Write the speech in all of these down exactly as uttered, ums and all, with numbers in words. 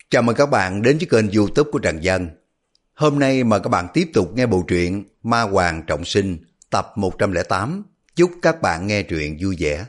Chào mừng các bạn đến với kênh YouTube của Trần Dân. Hôm nay mời các bạn tiếp tục nghe bộ truyện Ma Hoàng Trọng Sinh tập một trăm lẻ tám. Chúc các bạn nghe truyện vui vẻ.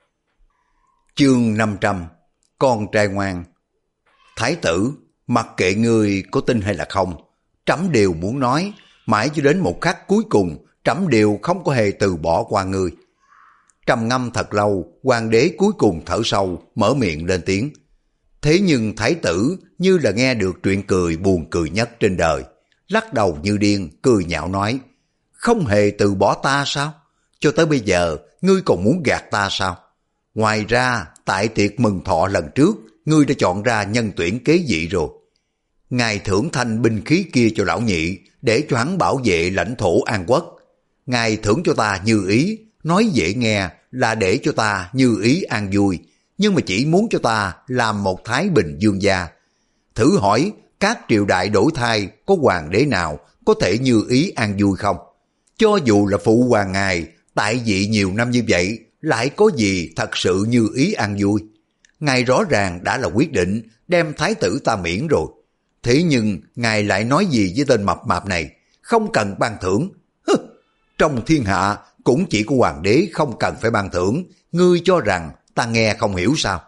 Chương năm trăm. Con trai ngoan. Thái tử, mặc kệ ngươi có tin hay là không, trẫm đều muốn nói, mãi cho đến một khắc cuối cùng trẫm đều không có hề từ bỏ qua ngươi. Trầm ngâm thật lâu, hoàng đế cuối cùng thở sâu, mở miệng lên tiếng. Thế nhưng thái tử như là nghe được chuyện cười buồn cười nhất trên đời, lắc đầu như điên, cười nhạo nói, không hề từ bỏ ta sao? Cho tới bây giờ, ngươi còn muốn gạt ta sao? Ngoài ra, tại tiệc mừng thọ lần trước, ngươi đã chọn ra nhân tuyển kế vị rồi. Ngài thưởng thanh binh khí kia cho lão nhị, để cho hắn bảo vệ lãnh thổ An Quốc. Ngài thưởng cho ta như ý, nói dễ nghe là để cho ta như ý an vui, nhưng mà chỉ muốn cho ta làm một thái bình dương gia. Thử hỏi, các triều đại đổi thay có hoàng đế nào có thể như ý an vui không? Cho dù là phụ hoàng ngài, tại vị nhiều năm như vậy, lại có gì thật sự như ý an vui? Ngài rõ ràng đã là quyết định đem thái tử ta miễn rồi. Thế nhưng, ngài lại nói gì với tên mập mạp này? Không cần ban thưởng. Hứ, trong thiên hạ, cũng chỉ có hoàng đế không cần phải ban thưởng. Ngươi cho rằng ta nghe không hiểu sao?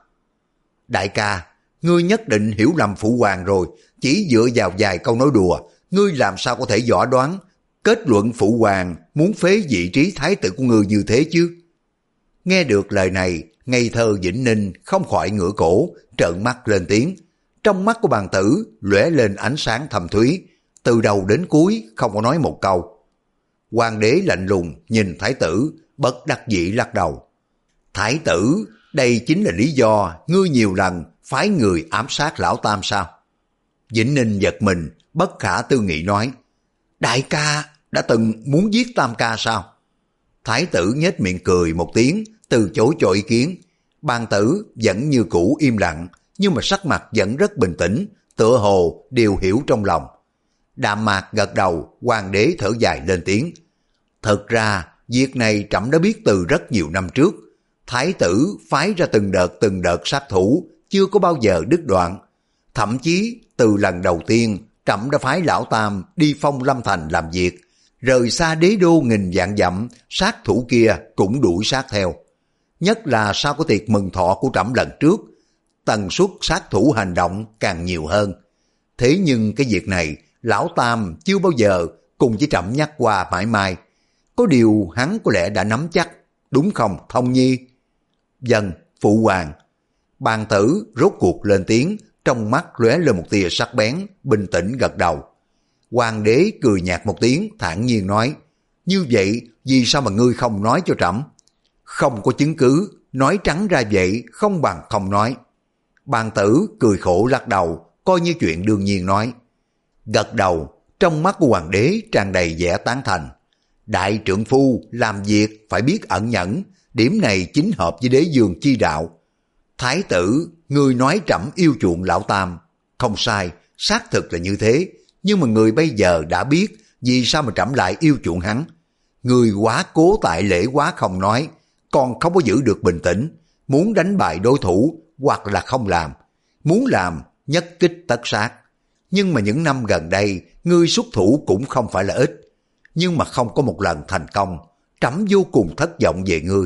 Đại ca, ngươi nhất định hiểu lầm phụ hoàng rồi. Chỉ dựa vào vài câu nói đùa, ngươi làm sao có thể dõi đoán kết luận phụ hoàng muốn phế vị trí thái tử của ngươi như thế chứ? Nghe được lời này, ngây thơ Vĩnh Ninh không khỏi ngửa cổ, trợn mắt lên tiếng. Trong mắt của bàn tử lóe lên ánh sáng thâm thúy, từ đầu đến cuối không có nói một câu. Hoàng đế lạnh lùng nhìn thái tử, bất đắc dĩ lắc đầu. Thái tử, đây chính là lý do ngươi nhiều lần phái người ám sát lão tam sao? Vĩnh Ninh giật mình, bất khả tư nghị nói, đại ca đã từng muốn giết tam ca sao? Thái tử nhếch miệng cười một tiếng, từ chối cho ý kiến. Bàn tử vẫn như cũ im lặng, nhưng mà sắc mặt vẫn rất bình tĩnh, tựa hồ đều hiểu trong lòng. Đạm mạc gật đầu, hoàng đế thở dài lên tiếng. Thật ra, việc này trẫm đã biết từ rất nhiều năm trước. Thái tử phái ra từng đợt từng đợt sát thủ, chưa có bao giờ đứt đoạn. Thậm chí, từ lần đầu tiên, trẫm đã phái lão tam đi Phong Lâm Thành làm việc, rời xa đế đô nghìn vạn dặm, sát thủ kia cũng đuổi sát theo. Nhất là sau cái tiệc mừng thọ của trẫm lần trước, tần suất sát thủ hành động càng nhiều hơn. Thế nhưng cái việc này, lão tam chưa bao giờ cùng với trẫm nhắc qua mãi mai. Có điều hắn có lẽ đã nắm chắc, đúng không Thông Nhi? Vâng, phụ hoàng. Bàn tử rốt cuộc lên tiếng, trong mắt lóe lên một tia sắc bén, bình tĩnh gật đầu. Hoàng đế cười nhạt một tiếng, thản nhiên nói, như vậy vì sao mà ngươi không nói cho trẫm? Không có chứng cứ, nói trắng ra vậy không bằng không nói. Bàn tử cười khổ lắc đầu, coi như chuyện đương nhiên nói. Gật đầu, trong mắt của hoàng đế tràn đầy vẻ tán thành. Đại trượng phu làm việc phải biết ẩn nhẫn, điểm này chính hợp với đế dương chi đạo. Thái tử, ngươi nói trẫm yêu chuộng lão tam, không sai, xác thực là như thế, nhưng mà người bây giờ đã biết vì sao mà trẫm lại yêu chuộng hắn. Người quá cố tại lễ quá không nói, còn không có giữ được bình tĩnh, muốn đánh bại đối thủ hoặc là không làm, muốn làm nhất kích tất sát. Nhưng mà những năm gần đây, ngươi xuất thủ cũng không phải là ít, nhưng mà không có một lần thành công, trẫm vô cùng thất vọng về ngươi.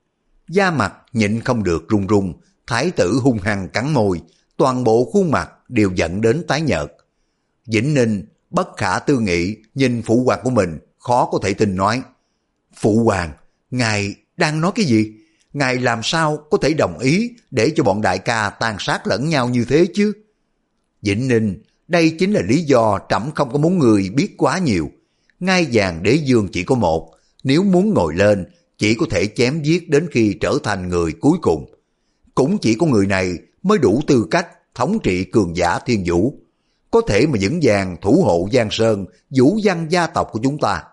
Da mặt nhịn không được run run, thái tử hung hăng cắn môi, toàn bộ khuôn mặt đều dẫn đến tái nhợt. Vĩnh Ninh bất khả tư nghị nhìn phụ hoàng của mình, khó có thể tin nói, phụ hoàng, ngài đang nói cái gì? Ngài làm sao có thể đồng ý để cho bọn đại ca tàn sát lẫn nhau như thế chứ? Vĩnh Ninh, đây chính là lý do trẫm không có muốn người biết quá nhiều. Ngai vàng đế dương chỉ có một, nếu muốn ngồi lên, chỉ có thể chém giết đến khi trở thành người cuối cùng. Cũng chỉ có người này mới đủ tư cách thống trị cường giả thiên vũ, có thể mà vững vàng thủ hộ Giang Sơn, vũ văn gia tộc của chúng ta.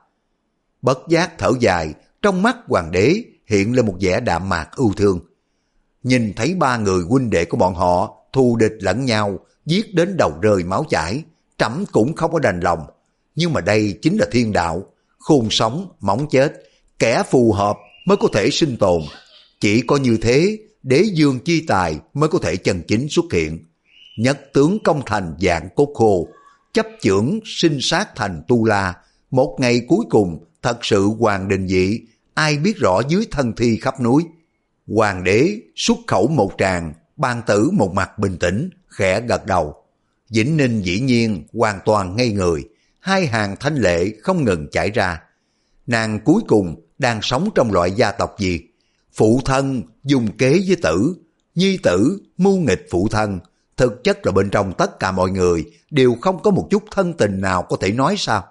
Bất giác thở dài, trong mắt hoàng đế hiện lên một vẻ đạm mạc ưu thương. Nhìn thấy ba người huynh đệ của bọn họ thù địch lẫn nhau, giết đến đầu rơi máu chảy, trẫm cũng không có đành lòng. Nhưng mà đây chính là thiên đạo, khôn sống, móng chết, kẻ phù hợp mới có thể sinh tồn. Chỉ có như thế, đế dương chi tài mới có thể chân chính xuất hiện. Nhất tướng công thành dạng cốt khô, chấp chưởng sinh sát thành tu la. Một ngày cuối cùng thật sự hoàng đình dị, ai biết rõ dưới thân thi khắp núi. Hoàng đế xuất khẩu một tràng, ban tử một mặt bình tĩnh, khẽ gật đầu. Vĩnh Ninh dĩ nhiên hoàn toàn ngây người, hai hàng thanh lệ không ngừng chảy ra. Nàng cuối cùng đang sống trong loại gia tộc gì? Phụ thân dùng kế với tử, nhi tử mưu nghịch phụ thân. Thực chất là bên trong tất cả mọi người đều không có một chút thân tình nào có thể nói sao?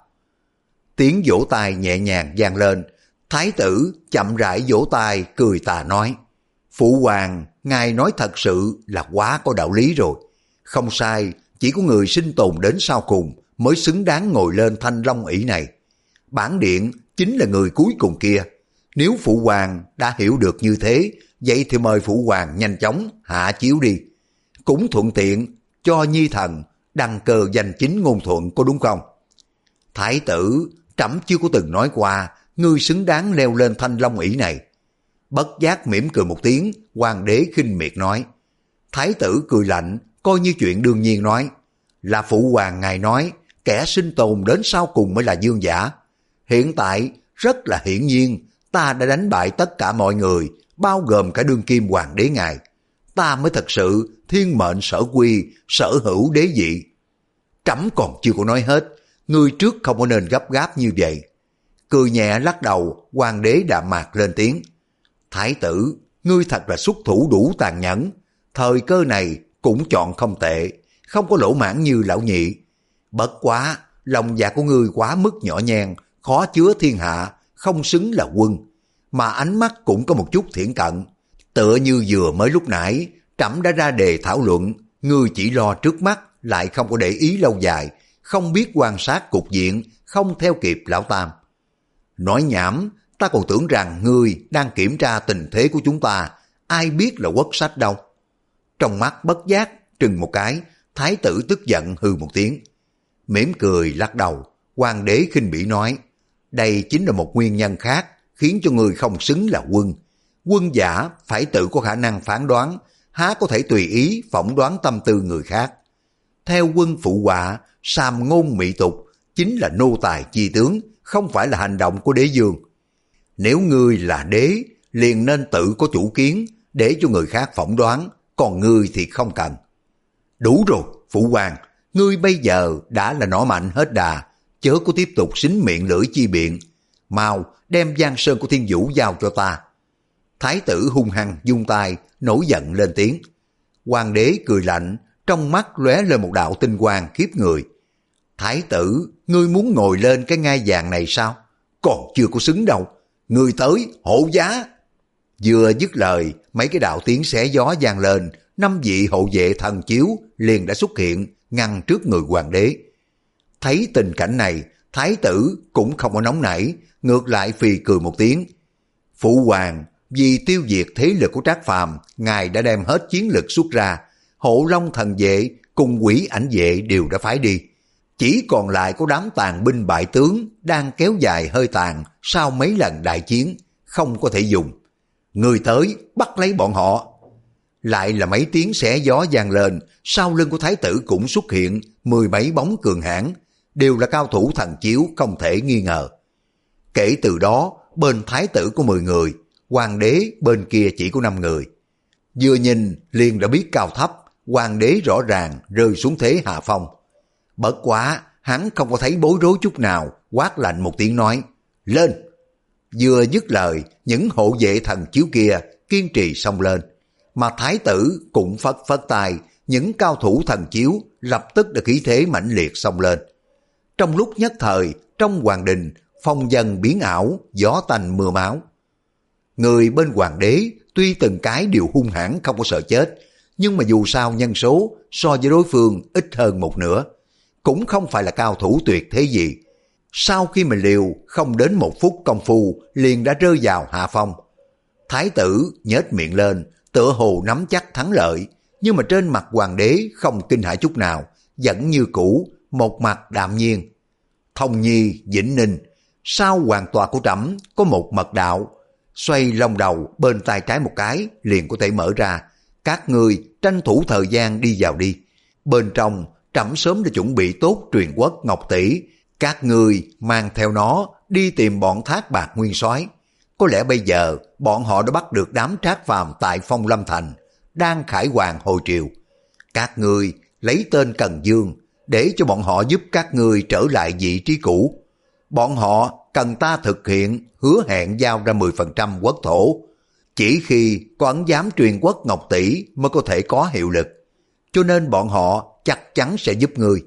Tiếng vỗ tay nhẹ nhàng vang lên, thái tử chậm rãi vỗ tay cười tà nói: Phụ hoàng, ngài nói thật sự là quá có đạo lý rồi. Không sai, chỉ có người sinh tồn đến sau cùng mới xứng đáng ngồi lên thanh long ỷ này. Bản điện chính là người cuối cùng kia. Nếu phụ hoàng đã hiểu được như thế, vậy thì mời phụ hoàng nhanh chóng hạ chiếu đi. Cũng thuận tiện cho nhi thần đăng cơ danh chính ngôn thuận, có đúng không? Thái tử, trẫm chưa có từng nói qua ngươi xứng đáng leo lên thanh long ỷ này. Bất giác mỉm cười một tiếng, hoàng đế khinh miệt nói. Thái tử cười lạnh, coi như chuyện đương nhiên nói. Là phụ hoàng ngài nói, kẻ sinh tồn đến sau cùng mới là vương giả. Hiện tại, rất là hiển nhiên, ta đã đánh bại tất cả mọi người, bao gồm cả đương kim hoàng đế ngài. Ta mới thật sự thiên mệnh sở quy, sở hữu đế vị. Trẫm còn chưa có nói hết, ngươi trước không có nên gấp gáp như vậy. Cười nhẹ lắc đầu, hoàng đế đạm mạc lên tiếng. Thái tử, ngươi thật là xuất thủ đủ tàn nhẫn. Thời cơ này cũng chọn không tệ, không có lỗ mãn như lão nhị. Bất quá, lòng dạ của ngươi quá mức nhỏ nhen, khó chứa thiên hạ, không xứng là quân. Mà ánh mắt cũng có một chút thiển cận. Tựa như vừa mới lúc nãy, trẫm đã ra đề thảo luận, ngươi chỉ lo trước mắt, lại không có để ý lâu dài, không biết quan sát cục diện, không theo kịp lão tam. Nói nhảm, ta còn tưởng rằng ngươi đang kiểm tra tình thế của chúng ta, ai biết là quốc sách đâu. Trong mắt bất giác, trừng một cái, thái tử tức giận hừ một tiếng. Mỉm cười lắc đầu, hoàng đế khinh bỉ nói, đây chính là một nguyên nhân khác, khiến cho người không xứng là quân. Quân giả phải tự có khả năng phán đoán, há có thể tùy ý phỏng đoán tâm tư người khác. Theo quân phụ họa, sàm ngôn mị tục, chính là nô tài chi tướng, không phải là hành động của đế vương. Nếu ngươi là đế, liền nên tự có chủ kiến, để cho người khác phỏng đoán, còn ngươi thì không cần. Đủ rồi, phụ hoàng, ngươi bây giờ đã là nỏ mạnh hết đà, chớ có tiếp tục xính miệng lưỡi chi biện. Mau đem giang sơn của Thiên Vũ giao cho ta. Thái tử hung hăng vung tay, nổi giận lên tiếng. Hoàng đế cười lạnh, trong mắt lóe lên một đạo tinh quang khiếp người. Thái tử, ngươi muốn ngồi lên cái ngai vàng này sao? Còn chưa có xứng đâu. Ngươi tới, hộ giá. Vừa dứt lời, mấy cái đạo tiếng xé gió vang lên, năm vị hộ vệ thần chiếu liền đã xuất hiện, ngăn trước người hoàng đế. Thấy tình cảnh này, thái tử cũng không có nóng nảy, ngược lại phì cười một tiếng. Phụ hoàng, vì tiêu diệt thế lực của Trác Phàm, ngài đã đem hết chiến lực xuất ra, Hộ Long thần vệ cùng Quỷ Ảnh vệ đều đã phái đi. Chỉ còn lại có đám tàn binh bại tướng đang kéo dài hơi tàn sau mấy lần đại chiến, không có thể dùng. Người tới bắt lấy bọn họ. Lại là mấy tiếng xé gió vang lên, sau lưng của thái tử cũng xuất hiện mười mấy bóng cường hãn, đều là cao thủ thần chiếu không thể nghi ngờ. Kể từ đó, bên thái tử có mười người, hoàng đế bên kia chỉ có năm người. Vừa nhìn liền đã biết cao thấp, hoàng đế rõ ràng rơi xuống thế hạ phong. Bất quá, hắn không có thấy bối rối chút nào, quát lạnh một tiếng nói, lên. Vừa dứt lời, những hộ vệ thần chiếu kia kiên trì xông lên, mà thái tử cũng phất phất tay, những cao thủ thần chiếu lập tức đã khí thế mãnh liệt xông lên. Trong lúc nhất thời, trong hoàng đình, phong vân biến ảo, gió tanh mưa máu. Người bên hoàng đế tuy từng cái đều hung hãn không có sợ chết, nhưng mà dù sao nhân số so với đối phương ít hơn một nửa, cũng không phải là cao thủ tuyệt thế gì. Sau khi mình liều không đến một phút công phu liền đã rơi vào hạ phong. Thái tử nhếch miệng lên, tựa hồ nắm chắc thắng lợi, nhưng mà trên mặt hoàng đế không kinh hãi chút nào, vẫn như cũ, một mặt đạm nhiên. Thông Nhi, Vĩnh Ninh, sau hoàng tòa của trẫm có một mật đạo, xoay lông đầu bên tay trái một cái liền có thể mở ra. Các người tranh thủ thời gian đi vào đi. bên trong trẫm sớm đã chuẩn bị tốt truyền quốc ngọc tỷ, các ngươi mang theo nó đi tìm bọn Thác Bạt Nguyên Soái. Có lẽ bây giờ bọn họ đã bắt được đám trác phàm tại Phong Lâm Thành, đang khải hoàn hồi triều. Các ngươi lấy tên Cần Dương để cho bọn họ giúp các ngươi trở lại vị trí cũ. Bọn họ cần ta thực hiện hứa hẹn giao ra mười phần trăm quốc thổ. Chỉ khi có ấn giám truyền quốc ngọc tỷ mới có thể có hiệu lực. Cho nên bọn họ chắc chắn sẽ giúp ngươi.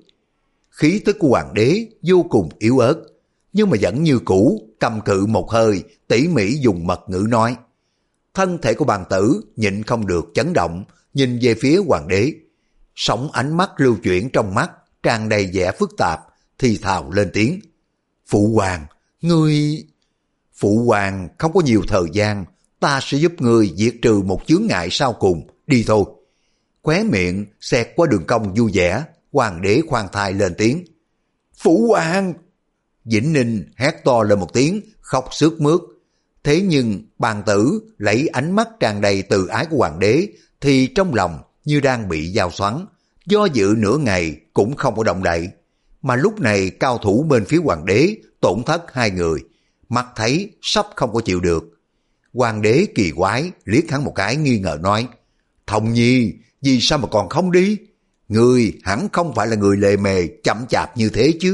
Khí tức của hoàng đế vô cùng yếu ớt, nhưng mà vẫn như cũ, cầm cự một hơi, tỉ mỉ dùng mật ngữ nói. Thân thể của bàn tử nhịn không được chấn động, nhìn về phía hoàng đế. Sóng ánh mắt lưu chuyển trong mắt, tràn đầy vẻ phức tạp, thì thào lên tiếng. Phụ hoàng, ngươi... Phụ hoàng không có nhiều thời gian, ta sẽ giúp ngươi diệt trừ một chướng ngại sau cùng, đi thôi. Khóe miệng xẹt qua đường cong vui vẻ, hoàng đế khoan thai lên tiếng. Phụ hoàng! Vĩnh Ninh hét to lên một tiếng, khóc sướt mướt. Thế nhưng bàn tử lấy ánh mắt tràn đầy từ ái của hoàng đế thì trong lòng như đang bị dao xoắn, do dự nửa ngày cũng không có động đậy. Mà lúc này cao thủ bên phía hoàng đế tổn thất hai người, mắt thấy sắp không có chịu được. Hoàng đế kỳ quái liếc hắn một cái nghi ngờ nói, Thông Nhi, vì sao mà còn không đi? Ngươi hẳn không phải là người lề mề chậm chạp như thế chứ.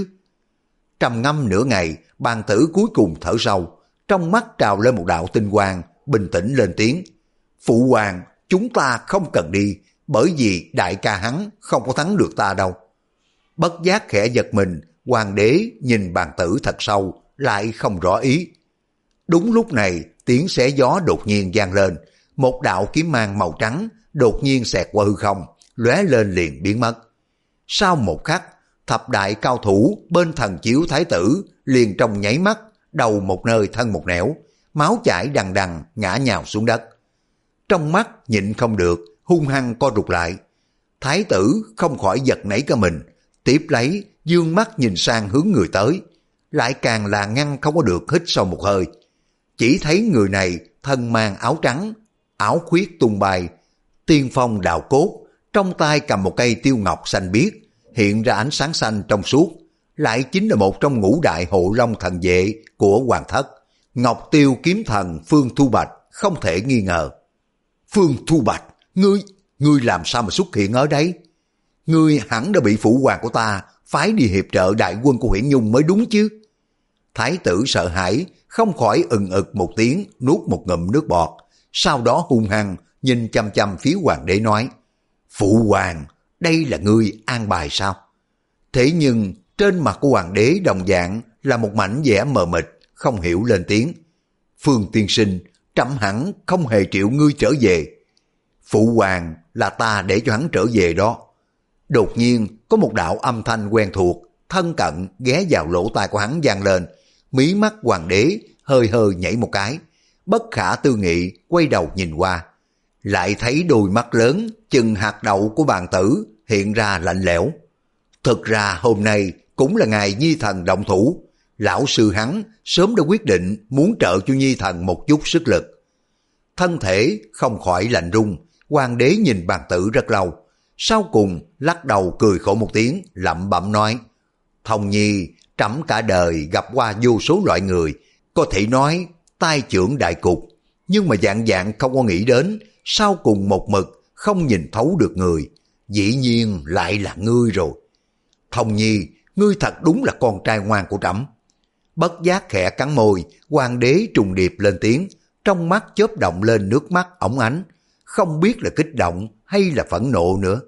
Trầm ngâm nửa ngày, bàn tử cuối cùng thở sâu, trong mắt trào lên một đạo tinh quang, bình tĩnh lên tiếng. Phụ hoàng, chúng ta không cần đi, bởi vì đại ca hắn không có thắng được ta đâu. Bất giác khẽ giật mình, hoàng đế nhìn bàn tử thật sâu, lại không rõ ý. Đúng lúc này, tiếng xé gió đột nhiên vang lên, một đạo kiếm mang màu trắng đột nhiên xẹt qua hư không, lóe lên liền biến mất. Sau một khắc, thập đại cao thủ bên thần chiếu thái tử liền trong nháy mắt, đầu một nơi thân một nẻo, máu chảy đằng đằng ngã nhào xuống đất. Trong mắt nhịn không được, hung hăng co rụt lại. Thái tử không khỏi giật nảy cả mình, tiếp lấy dương mắt nhìn sang hướng người tới, lại càng là ngăn không có được hít sâu một hơi. Chỉ thấy người này thân mang áo trắng, áo khuyết tung bay, tiên phong đạo cốt, trong tay cầm một cây tiêu ngọc xanh biếc, hiện ra ánh sáng xanh trong suốt, lại chính là một trong ngũ đại hộ long thần vệ của hoàng thất, Ngọc Tiêu kiếm thần Phương Thu Bạch, không thể nghi ngờ. Phương Thu Bạch, ngươi, ngươi làm sao mà xuất hiện ở đây? Ngươi hẳn đã bị phụ hoàng của ta phái đi hiệp trợ đại quân của Huyễn Nhung mới đúng chứ? Thái tử sợ hãi, không khỏi ừng ực một tiếng, nuốt một ngụm nước bọt, sau đó hung hăng nhìn chăm chăm phía hoàng đế nói, Phụ hoàng, đây là ngươi an bài sao? Thế nhưng trên mặt của hoàng đế đồng dạng là một mảnh vẻ mờ mịt, không hiểu lên tiếng. Phương tiên sinh, trẫm hẳn không hề triệu ngươi trở về. Phụ hoàng là ta để cho hắn trở về đó. Đột nhiên có một đạo âm thanh quen thuộc, thân cận ghé vào lỗ tai của hắn vang lên. Mí mắt hoàng đế hơi hơi nhảy một cái, bất khả tư nghị quay đầu nhìn qua, lại thấy đôi mắt lớn chừng hạt đậu của bàn tử hiện ra lạnh lẽo. Thực ra hôm nay cũng là ngày Nhi Thần động thủ, lão sư hắn sớm đã quyết định muốn trợ cho Nhi Thần một chút sức lực. Thân thể không khỏi lạnh run, hoàng đế nhìn bàn tử rất lâu, sau cùng lắc đầu cười khổ một tiếng, lẩm bẩm nói, Thông Nhi, trẫm cả đời gặp qua vô số loại người, có thể nói tai trưởng đại cục, nhưng mà dạng dạng không có nghĩ đến, sau cùng một mực không nhìn thấu được người, dĩ nhiên lại là ngươi rồi. Thông Nhi, ngươi thật đúng là con trai ngoan của trẫm. Bất giác khẽ cắn môi, hoàng đế trùng điệp lên tiếng, trong mắt chớp động lên nước mắt óng ánh, không biết là kích động hay là phẫn nộ nữa.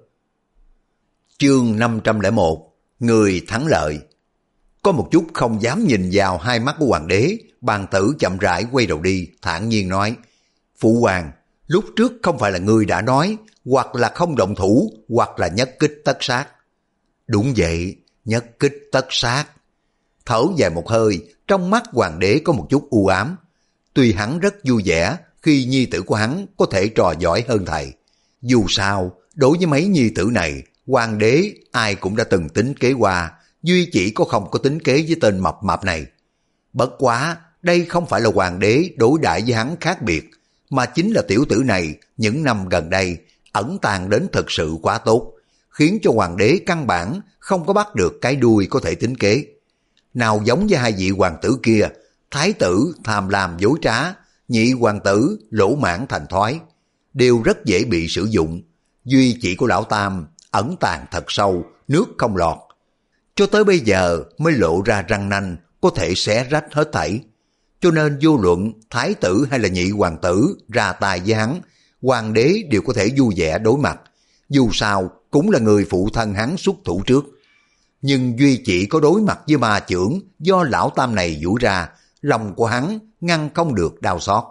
Chương năm trăm lẻ một, người thắng lợi. Có một chút không dám nhìn vào hai mắt của hoàng đế, bàn tử chậm rãi quay đầu đi, thản nhiên nói, Phụ hoàng, lúc trước không phải là ngươi đã nói, hoặc là không động thủ, hoặc là nhất kích tất sát. Đúng vậy, nhất kích tất sát. Thở dài một hơi, trong mắt hoàng đế có một chút u ám. Tuy hắn rất vui vẻ khi nhi tử của hắn có thể trò giỏi hơn thầy. Dù sao, đối với mấy nhi tử này, hoàng đế ai cũng đã từng tính kế qua, duy chỉ có không có tính kế với tên mập mạp này. Bất quá, đây không phải là hoàng đế đối đãi với hắn khác biệt, mà chính là tiểu tử này những năm gần đây ẩn tàng đến thật sự quá tốt, khiến cho hoàng đế căn bản không có bắt được cái đuôi có thể tính kế. Nào giống với hai vị hoàng tử kia, thái tử tham lam dối trá, nhị hoàng tử lỗ mãn thành thói, đều rất dễ bị sử dụng. Duy chỉ của lão tam ẩn tàng thật sâu, nước không lọt. Cho tới bây giờ mới lộ ra răng nanh, có thể xé rách hết thảy. Cho nên vô luận thái tử hay là nhị hoàng tử ra tay với hắn, hoàng đế đều có thể vui vẻ đối mặt. Dù sao cũng là người phụ thân hắn xuất thủ trước. Nhưng duy chỉ có đối mặt với ma chưởng do lão tam này vũ ra, lòng của hắn ngăn không được đau xót.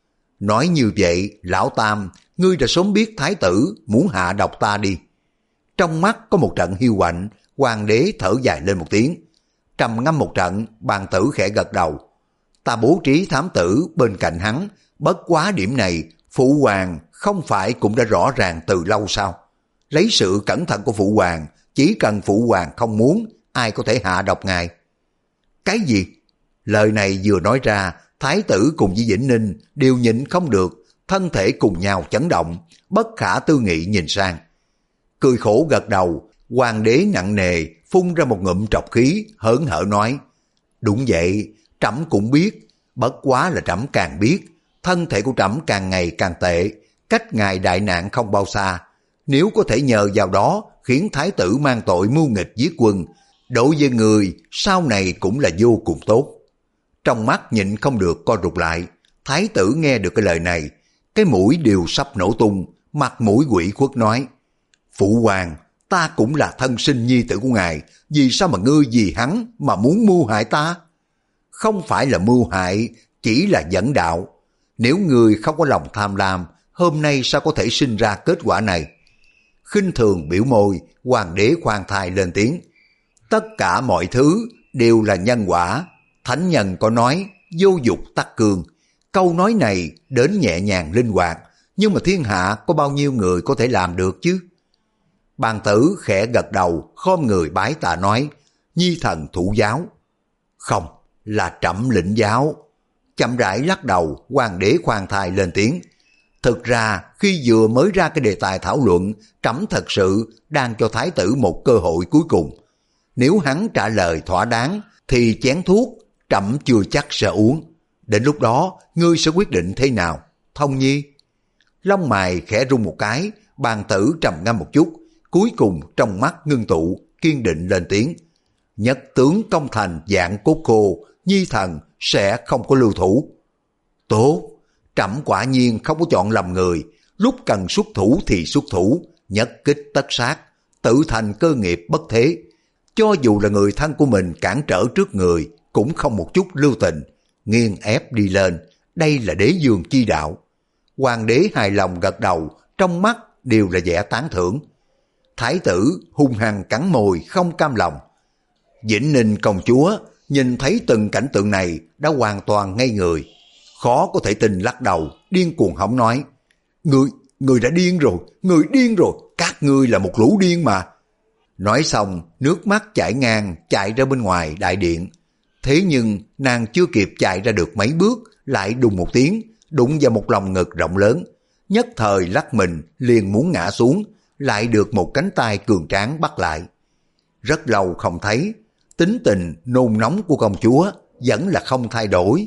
Nói như vậy, lão tam, ngươi đã sớm biết thái tử muốn hạ độc ta đi. Trong mắt có một trận hiu quạnh, hoàng đế thở dài lên một tiếng. Trầm ngâm một trận, bàn tử khẽ gật đầu. Ta bố trí thám tử bên cạnh hắn, bất quá điểm này, phụ hoàng không phải cũng đã rõ ràng từ lâu sao? Lấy sự cẩn thận của phụ hoàng, chỉ cần phụ hoàng không muốn, ai có thể hạ độc ngài? Cái gì? Lời này vừa nói ra, thái tử cùng với Vĩnh Ninh đều nhịn không được, thân thể cùng nhau chấn động, bất khả tư nghị nhìn sang. Cười khổ gật đầu, hoàng đế nặng nề phun ra một ngụm trọc khí, hớn hở nói: đúng vậy, trẫm cũng biết, bất quá là trẫm càng biết, thân thể của trẫm càng ngày càng tệ, cách ngài đại nạn không bao xa. Nếu có thể nhờ vào đó khiến thái tử mang tội mưu nghịch giết quân, đối với người sau này cũng là vô cùng tốt. Trong mắt nhịn không được co rụt lại, thái tử nghe được cái lời này, cái mũi đều sắp nổ tung, mặt mũi quỷ khuất nói: phụ hoàng, ta cũng là thân sinh nhi tử của ngài, vì sao mà ngươi vì hắn mà muốn mưu hại ta? Không phải là mưu hại, chỉ là dẫn đạo. Nếu ngươi không có lòng tham lam, hôm nay sao có thể sinh ra kết quả này? Khinh thường biểu môi, hoàng đế khoan thai lên tiếng: tất cả mọi thứ đều là nhân quả. Thánh nhân có nói vô dục tắc cương. Câu nói này đến nhẹ nhàng linh hoạt, nhưng mà thiên hạ có bao nhiêu người có thể làm được chứ? Bàn tử khẽ gật đầu, khom người bái tạ nói: nhi thần thụ giáo. Không, là trẫm lĩnh giáo. Chậm rãi lắc đầu, hoàng đế khoan thai lên tiếng: thực ra khi vừa mới ra cái đề tài thảo luận, trẫm thật sự đang cho thái tử một cơ hội cuối cùng. Nếu hắn trả lời thỏa đáng thì chén thuốc trẫm chưa chắc sẽ uống. Đến lúc đó ngươi sẽ quyết định thế nào, Thông Nhi? Lông mày khẽ rung một cái, bàn tử trầm ngâm một chút, cuối cùng trong mắt ngưng tụ, kiên định lên tiếng: nhất tướng công thành dạng cốt khô, nhi thần sẽ không có lưu thủ. Tốt, trẫm quả nhiên không có chọn lầm người, lúc cần xuất thủ thì xuất thủ, nhất kích tất sát, tự thành cơ nghiệp bất thế. Cho dù là người thân của mình cản trở trước người, cũng không một chút lưu tình, nghiêng ép đi lên, đây là đế dương chi đạo. Hoàng đế hài lòng gật đầu, trong mắt đều là vẻ tán thưởng. Thái tử hung hăng cắn môi không cam lòng. Vĩnh Ninh công chúa nhìn thấy từng cảnh tượng này đã hoàn toàn ngây người, khó có thể tin lắc đầu, điên cuồng hỏng nói: Người, người đã điên rồi, người điên rồi, các ngươi là một lũ điên mà. Nói xong, nước mắt chảy ngang chạy ra bên ngoài đại điện. Thế nhưng nàng chưa kịp chạy ra được mấy bước, lại đùng một tiếng, đụng vào một lòng ngực rộng lớn. Nhất thời lắc mình liền muốn ngã xuống, lại được một cánh tay cường tráng bắt lại. Rất lâu không thấy, tính tình nôn nóng của công chúa vẫn là không thay đổi.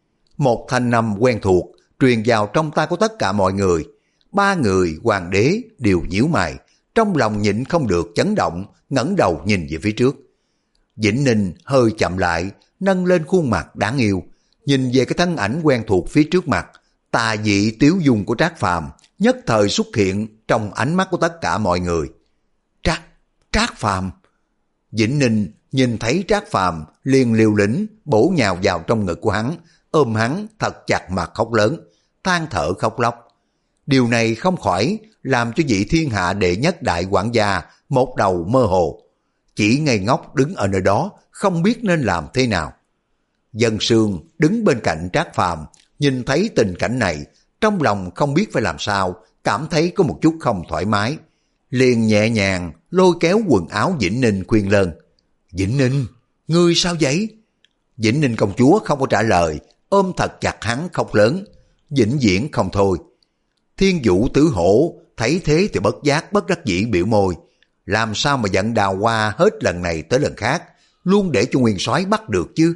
Một thanh âm quen thuộc truyền vào trong tai của tất cả mọi người. Ba người hoàng đế đều nhíu mày, trong lòng nhịn không được chấn động, ngẩng đầu nhìn về phía trước. Vĩnh Ninh hơi chậm lại, nâng lên khuôn mặt đáng yêu, nhìn về cái thân ảnh quen thuộc phía trước mặt. Tà dị tiếu dung của Trác Phàm nhất thời xuất hiện trong ánh mắt của tất cả mọi người. Trác, Trác Phàm. Vĩnh Ninh nhìn thấy Trác Phàm liền liều lĩnh bổ nhào vào trong ngực của hắn, ôm hắn thật chặt mà khóc lớn, than thở khóc lóc. Điều này không khỏi làm cho vị thiên hạ đệ nhất đại quản gia một đầu mơ hồ, chỉ ngây ngốc đứng ở nơi đó không biết nên làm thế nào. Dân Sương đứng bên cạnh Trác Phàm nhìn thấy tình cảnh này, trong lòng không biết phải làm sao, cảm thấy có một chút không thoải mái, liền nhẹ nhàng lôi kéo quần áo Vĩnh Ninh khuyên lơn: Vĩnh Ninh, ngươi sao vậy? Vĩnh Ninh công chúa không có trả lời, ôm thật chặt hắn khóc lớn, vĩnh viễn không thôi. Thiên Vũ Tứ Hổ thấy thế thì bất giác bất đắc dĩ biểu môi: làm sao mà giận Đào Hoa hết lần này tới lần khác, luôn để cho Nguyên Soái bắt được chứ.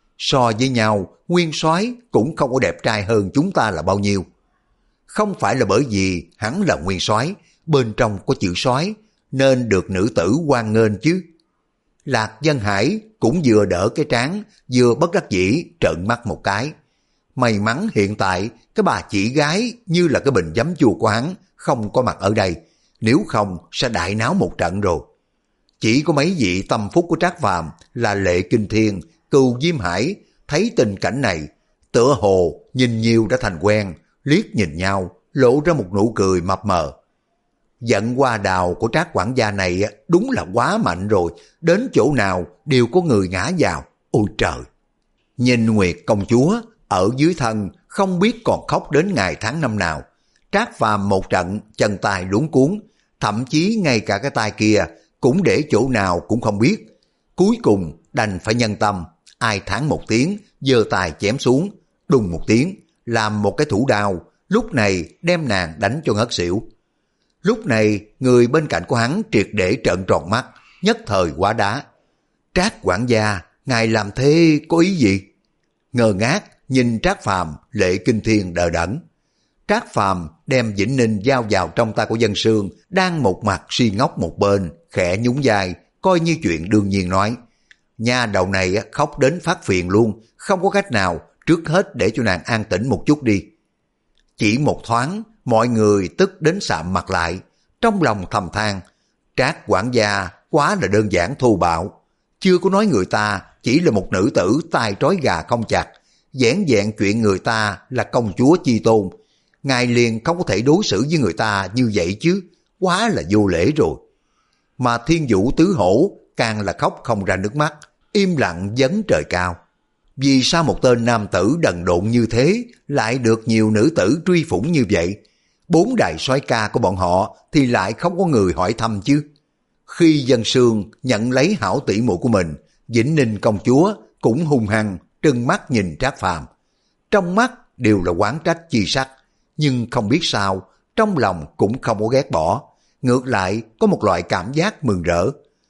So với nhau, Nguyên Soái cũng không có đẹp trai hơn chúng ta là bao nhiêu. Không phải là bởi vì hắn là Nguyên Soái, bên trong có chữ soái nên được nữ tử hoan nghênh chứ. Lạc Dân Hải cũng vừa đỡ cái trán, vừa bất đắc dĩ trợn mắt một cái. May mắn hiện tại cái bà chỉ gái như là cái bình giấm chua của hắn không có mặt ở đây, nếu không sẽ đại náo một trận rồi. Chỉ có mấy vị tâm phúc của Trác Phàm là Lệ Kinh Thiên, Cừu Diêm Hải thấy tình cảnh này, tựa hồ nhìn nhiều đã thành quen, liếc nhìn nhau, lộ ra một nụ cười mập mờ. Giận Hoa Đào của Trác quản gia này đúng là quá mạnh rồi, đến chỗ nào đều có người ngã vào. Ôi trời! Nhìn Nguyệt công chúa ở dưới thân không biết còn khóc đến ngày tháng năm nào. Trác Phàm một trận chân tay luống cuống, thậm chí ngay cả cái tay kia cũng để chỗ nào cũng không biết. Cuối cùng đành phải nhân tâm, ai thán một tiếng, giơ tay chém xuống, đùng một tiếng, làm một cái thủ đao, lúc này đem nàng đánh cho ngất xỉu. Lúc này người bên cạnh của hắn triệt để trợn tròn mắt, nhất thời hóa đá. Trác quản gia, ngài làm thế có ý gì? Ngơ ngác nhìn Trác Phàm, Lệ Kinh Thiên đờ đẫn. Trác Phàm đem Vĩnh Ninh giao vào trong tay của Dân Sương, đang một mặt si ngốc một bên, khẽ nhún vai, coi như chuyện đương nhiên nói. Nha đầu này khóc đến phát phiền luôn, không có cách nào, trước hết để cho nàng an tĩnh một chút đi. Chỉ một thoáng, mọi người tức đến sạm mặt lại, trong lòng thầm than, Trác quản gia quá là đơn giản thô bạo, chưa có nói người ta chỉ là một nữ tử tay trói gà không chặt, vẻn vẹn chuyện người ta là công chúa chi tôn, ngài liền không có thể đối xử với người ta như vậy chứ, quá là vô lễ rồi. Mà Thiên Vũ Tứ Hổ càng là khóc không ra nước mắt, im lặng vấn trời cao. Vì sao một tên nam tử đần độn như thế lại được nhiều nữ tử truy phủng như vậy? Bốn đại soái ca của bọn họ thì lại không có người hỏi thăm chứ. Khi Dân Sương nhận lấy hảo tỷ muội của mình, Vĩnh Ninh công chúa cũng hung hăng trừng mắt nhìn Trác Phàm. Trong mắt đều là oán trách chi sắc, nhưng không biết sao, trong lòng cũng không có ghét bỏ, ngược lại có một loại cảm giác mừng rỡ.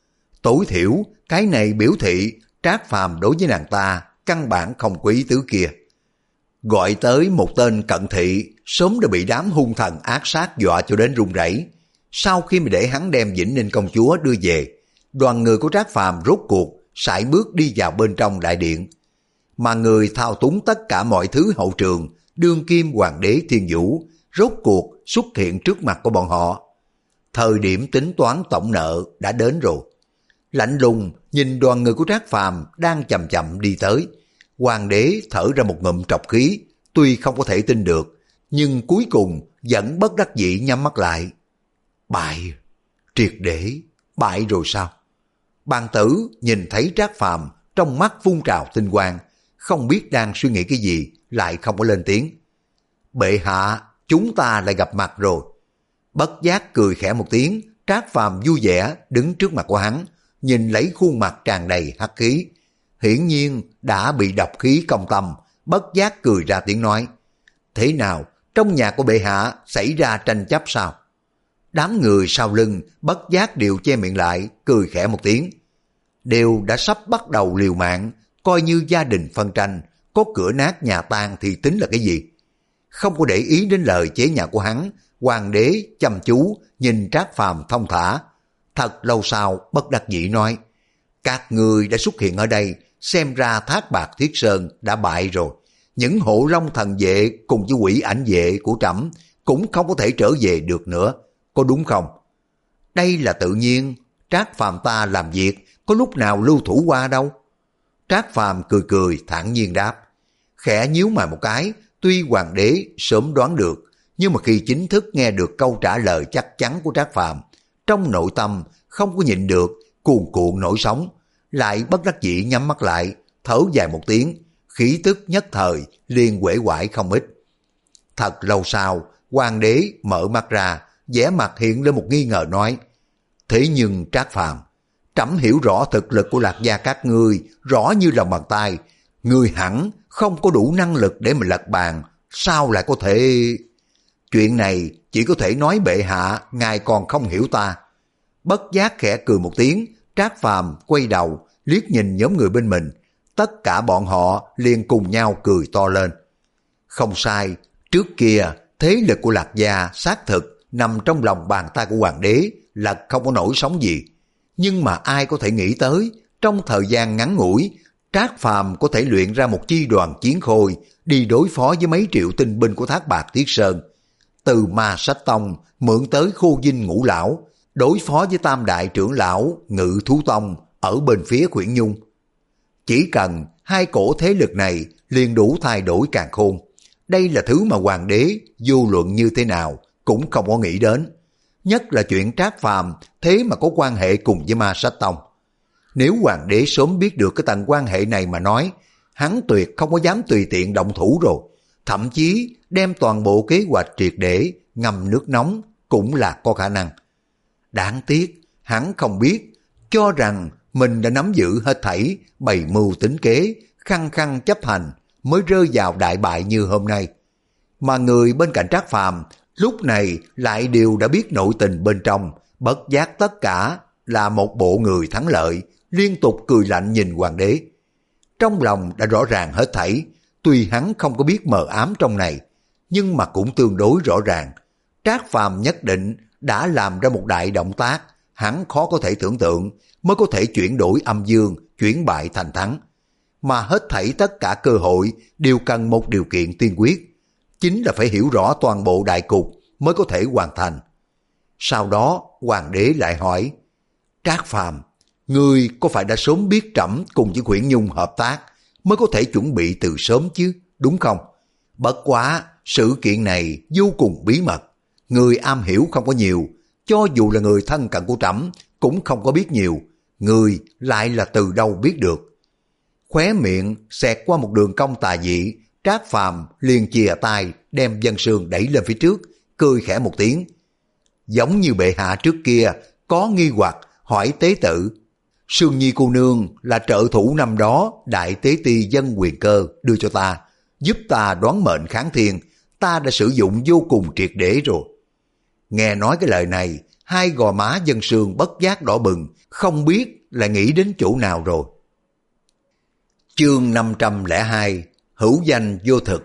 Tối thiểu, cái này biểu thị Trác Phàm đối với nàng ta căn bản không có ý tứ kia. Gọi tới một tên cận thị, sớm đã bị đám hung thần ác sát dọa cho đến run rẩy. Sau khi mà để hắn đem Vĩnh Ninh công chúa đưa về, đoàn người của Trác Phàm rốt cuộc sải bước đi vào bên trong đại điện. Mà người thao túng tất cả mọi thứ hậu trường, đương kim hoàng đế Thiên Vũ, rốt cuộc xuất hiện trước mặt của bọn họ. Thời điểm tính toán tổng nợ đã đến rồi. Lạnh lùng nhìn đoàn người của Trác Phàm đang chậm chậm đi tới, hoàng đế thở ra một ngụm trọc khí, tuy không có thể tin được, nhưng cuối cùng vẫn bất đắc dĩ nhắm mắt lại. Bại, triệt để, bại rồi sao? Bàn tử nhìn thấy Trác Phàm trong mắt phun trào tinh quang, không biết đang suy nghĩ cái gì, lại không có lên tiếng. Bệ hạ, chúng ta lại gặp mặt rồi. Bất giác cười khẽ một tiếng, Trác Phàm vui vẻ đứng trước mặt của hắn, nhìn lấy khuôn mặt tràn đầy hắc khí. Hiển nhiên đã bị độc khí công tâm, bất giác cười ra tiếng nói. Thế nào, trong nhà của bệ hạ xảy ra tranh chấp sao? Đám người sau lưng bất giác đều che miệng lại, cười khẽ một tiếng. Đều đã sắp bắt đầu liều mạng, coi như gia đình phân tranh, có cửa nát nhà tan thì tính là cái gì? Không có để ý đến lời chế nhạo của hắn, hoàng đế chăm chú nhìn Trác Phàm thông thả. Thật lâu sau bất đắc dĩ nói, các người đã xuất hiện ở đây, xem ra Thác Bạt Thiết Sơn đã bại rồi. Những hộ long thần vệ cùng với quỷ ảnh vệ của trẫm cũng không có thể trở về được nữa, có đúng không? Đây là tự nhiên, Trác Phàm ta làm việc có lúc nào lưu thủ qua đâu. Trác Phàm cười cười thản nhiên đáp, khẽ nhíu mày một cái. Tuy hoàng đế sớm đoán được, nhưng mà khi chính thức nghe được câu trả lời chắc chắn của Trác Phàm, trong nội tâm không có nhịn được cuồn cuộn nổi sóng, lại bất đắc dĩ nhắm mắt lại, thở dài một tiếng, khí tức nhất thời liền uể oải không ít. Thật lâu sau, hoàng đế mở mắt ra, vẻ mặt hiện lên một nghi ngờ nói, thế nhưng Trác Phàm, trẫm hiểu rõ thực lực của Lạc gia các ngươi rõ như lòng bàn tay, ngươi hẳn không có đủ năng lực để mà lật bàn, sao lại có thể... Chuyện này chỉ có thể nói bệ hạ, ngài còn không hiểu ta. Bất giác khẽ cười một tiếng, Trác Phàm quay đầu, liếc nhìn nhóm người bên mình. Tất cả bọn họ liền cùng nhau cười to lên. Không sai, trước kia thế lực của Lạc Gia xác thực nằm trong lòng bàn tay của hoàng đế là không có nổi sóng gì. Nhưng mà ai có thể nghĩ tới, trong thời gian ngắn ngủi, Trác Phàm có thể luyện ra một chi đoàn chiến khôi đi đối phó với mấy triệu tinh binh của Thác Bạt Tiết Sơn. Từ Ma Sách Tông mượn tới Khô Dinh Ngũ Lão, đối phó với Tam Đại Trưởng Lão Ngự Thú Tông ở bên phía Khuyển Nhung. Chỉ cần hai cổ thế lực này liền đủ thay đổi càn khôn. Đây là thứ mà hoàng đế vô luận như thế nào cũng không có nghĩ đến. Nhất là chuyện Trác Phàm thế mà có quan hệ cùng với Ma Sách Tông. Nếu hoàng đế sớm biết được cái tầng quan hệ này mà nói, hắn tuyệt không có dám tùy tiện động thủ rồi. Thậm chí đem toàn bộ kế hoạch triệt để ngâm nước nóng cũng là có khả năng. Đáng tiếc, hắn không biết, cho rằng mình đã nắm giữ hết thảy, bày mưu tính kế, khăng khăng chấp hành, mới rơi vào đại bại như hôm nay. Mà người bên cạnh Trác Phàm lúc này lại đều đã biết nội tình bên trong, bất giác tất cả là một bộ người thắng lợi, liên tục cười lạnh nhìn hoàng đế. Trong lòng đã rõ ràng hết thảy, tuy hắn không có biết mờ ám trong này, nhưng mà cũng tương đối rõ ràng. Trác Phàm nhất định đã làm ra một đại động tác, hắn khó có thể tưởng tượng mới có thể chuyển đổi âm dương, chuyển bại thành thắng. Mà hết thảy tất cả cơ hội đều cần một điều kiện tiên quyết, chính là phải hiểu rõ toàn bộ đại cục mới có thể hoàn thành. Sau đó hoàng đế lại hỏi, Trác Phàm, ngươi có phải đã sớm biết trẫm cùng với Khuyển Nhung hợp tác mới có thể chuẩn bị từ sớm chứ, đúng không? Bất quá, sự kiện này vô cùng bí mật, người am hiểu không có nhiều, cho dù là người thân cận của trẫm cũng không có biết nhiều, người lại là từ đâu biết được? Khóe miệng xẹt qua một đường cong tà dị, Trác Phàm liền chìa tay đem Vân Sương đẩy lên phía trước, cười khẽ một tiếng. Giống như bệ hạ trước kia có nghi hoặc hỏi tế tự, Sương Nhi cô nương là trợ thủ năm đó đại tế ti Dân Quyền Cơ đưa cho ta, giúp ta đoán mệnh kháng thiên, ta đã sử dụng vô cùng triệt để rồi. Nghe nói cái lời này, hai gò má Vân Sương bất giác đỏ bừng, không biết là nghĩ đến chỗ nào rồi. Chương năm trăm lẻ hai, hữu danh vô thực.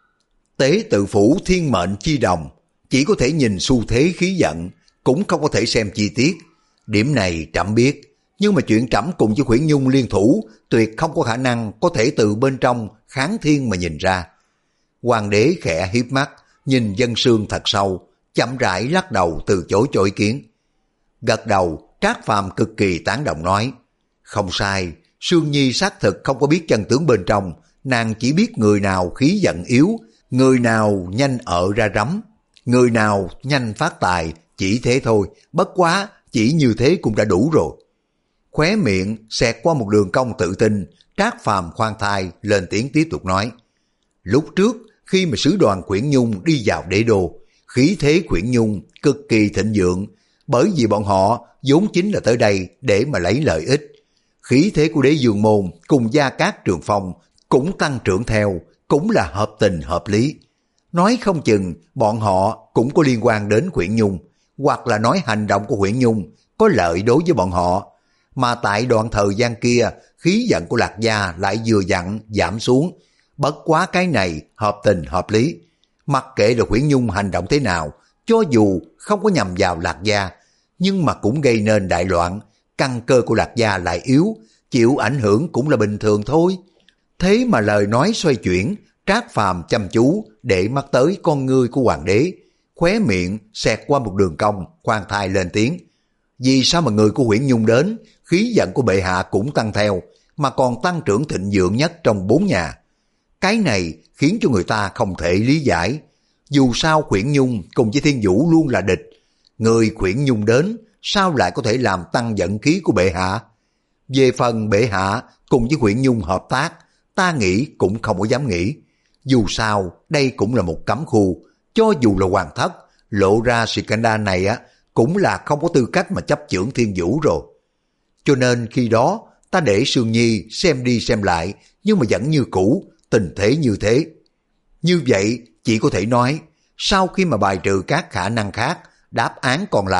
Tế tự phủ thiên mệnh chi đồng, chỉ có thể nhìn xu thế khí giận, cũng không có thể xem chi tiết. Điểm này trẫm biết, nhưng mà chuyện trẫm cùng với Khuyển Nhung liên thủ tuyệt không có khả năng có thể từ bên trong kháng thiên mà nhìn ra. Hoàng đế khẽ hiếp mắt, nhìn Vân Sương thật sâu, chậm rãi lắc đầu từ chối cho ý kiến. Gật đầu, Trác Phàm cực kỳ tán đồng nói, không sai, Sương Nhi xác thực không có biết chân tướng bên trong, nàng chỉ biết người nào khí giận yếu, người nào nhanh ở ra rắm, người nào nhanh phát tài, chỉ thế thôi, bất quá chỉ như thế cũng đã đủ rồi. Khóe miệng xẹt qua một đường cong tự tin, Trác Phàm khoan thai lên tiếng tiếp tục nói, lúc trước khi mà sứ đoàn Khuyển Nhung đi vào đế đô, khí thế Khuyển Nhung cực kỳ thịnh vượng, bởi vì bọn họ vốn chính là tới đây để mà lấy lợi ích. Khí thế của Đế Dương Môn cùng Gia Cát Trường Phong cũng tăng trưởng theo, cũng là hợp tình hợp lý. Nói không chừng bọn họ cũng có liên quan đến Khuyển Nhung, hoặc là nói hành động của Khuyển Nhung có lợi đối với bọn họ. Mà tại đoạn thời gian kia, khí giận của Lạc Gia lại vừa dặn giảm xuống. Bất quá cái này hợp tình hợp lý. Mặc kệ là Khuyển Nhung hành động thế nào, cho dù không có nhằm vào Lạc Gia, nhưng mà cũng gây nên đại loạn, căn cơ của Lạc Gia lại yếu, chịu ảnh hưởng cũng là bình thường thôi. Thế mà lời nói xoay chuyển, Trác Phàm chăm chú để mắt tới con ngươi của hoàng đế, khóe miệng xẹt qua một đường cong, khoan thai lên tiếng. Vì sao mà người của Khuyển Nhung đến, khí giận của bệ hạ cũng tăng theo, mà còn tăng trưởng thịnh vượng nhất trong bốn nhà? Cái này khiến cho người ta không thể lý giải. Dù sao Khuyển Nhung cùng với Thiên Vũ luôn là địch, người Khuyển Nhung đến sao lại có thể làm tăng giận khí của bệ hạ? Về phần bệ hạ cùng với Khuyển Nhung hợp tác, ta nghĩ cũng không có dám nghĩ. Dù sao đây cũng là một cấm khu, cho dù là hoàng thất lộ ra scandal này á, cũng là không có tư cách mà chấp chưởng Thiên Vũ rồi. Cho nên khi đó ta để Sương Nhi xem đi xem lại, nhưng mà vẫn như cũ, tình thế như thế. Như vậy chỉ có thể nói, sau khi mà bài trừ các khả năng khác, đáp án còn lại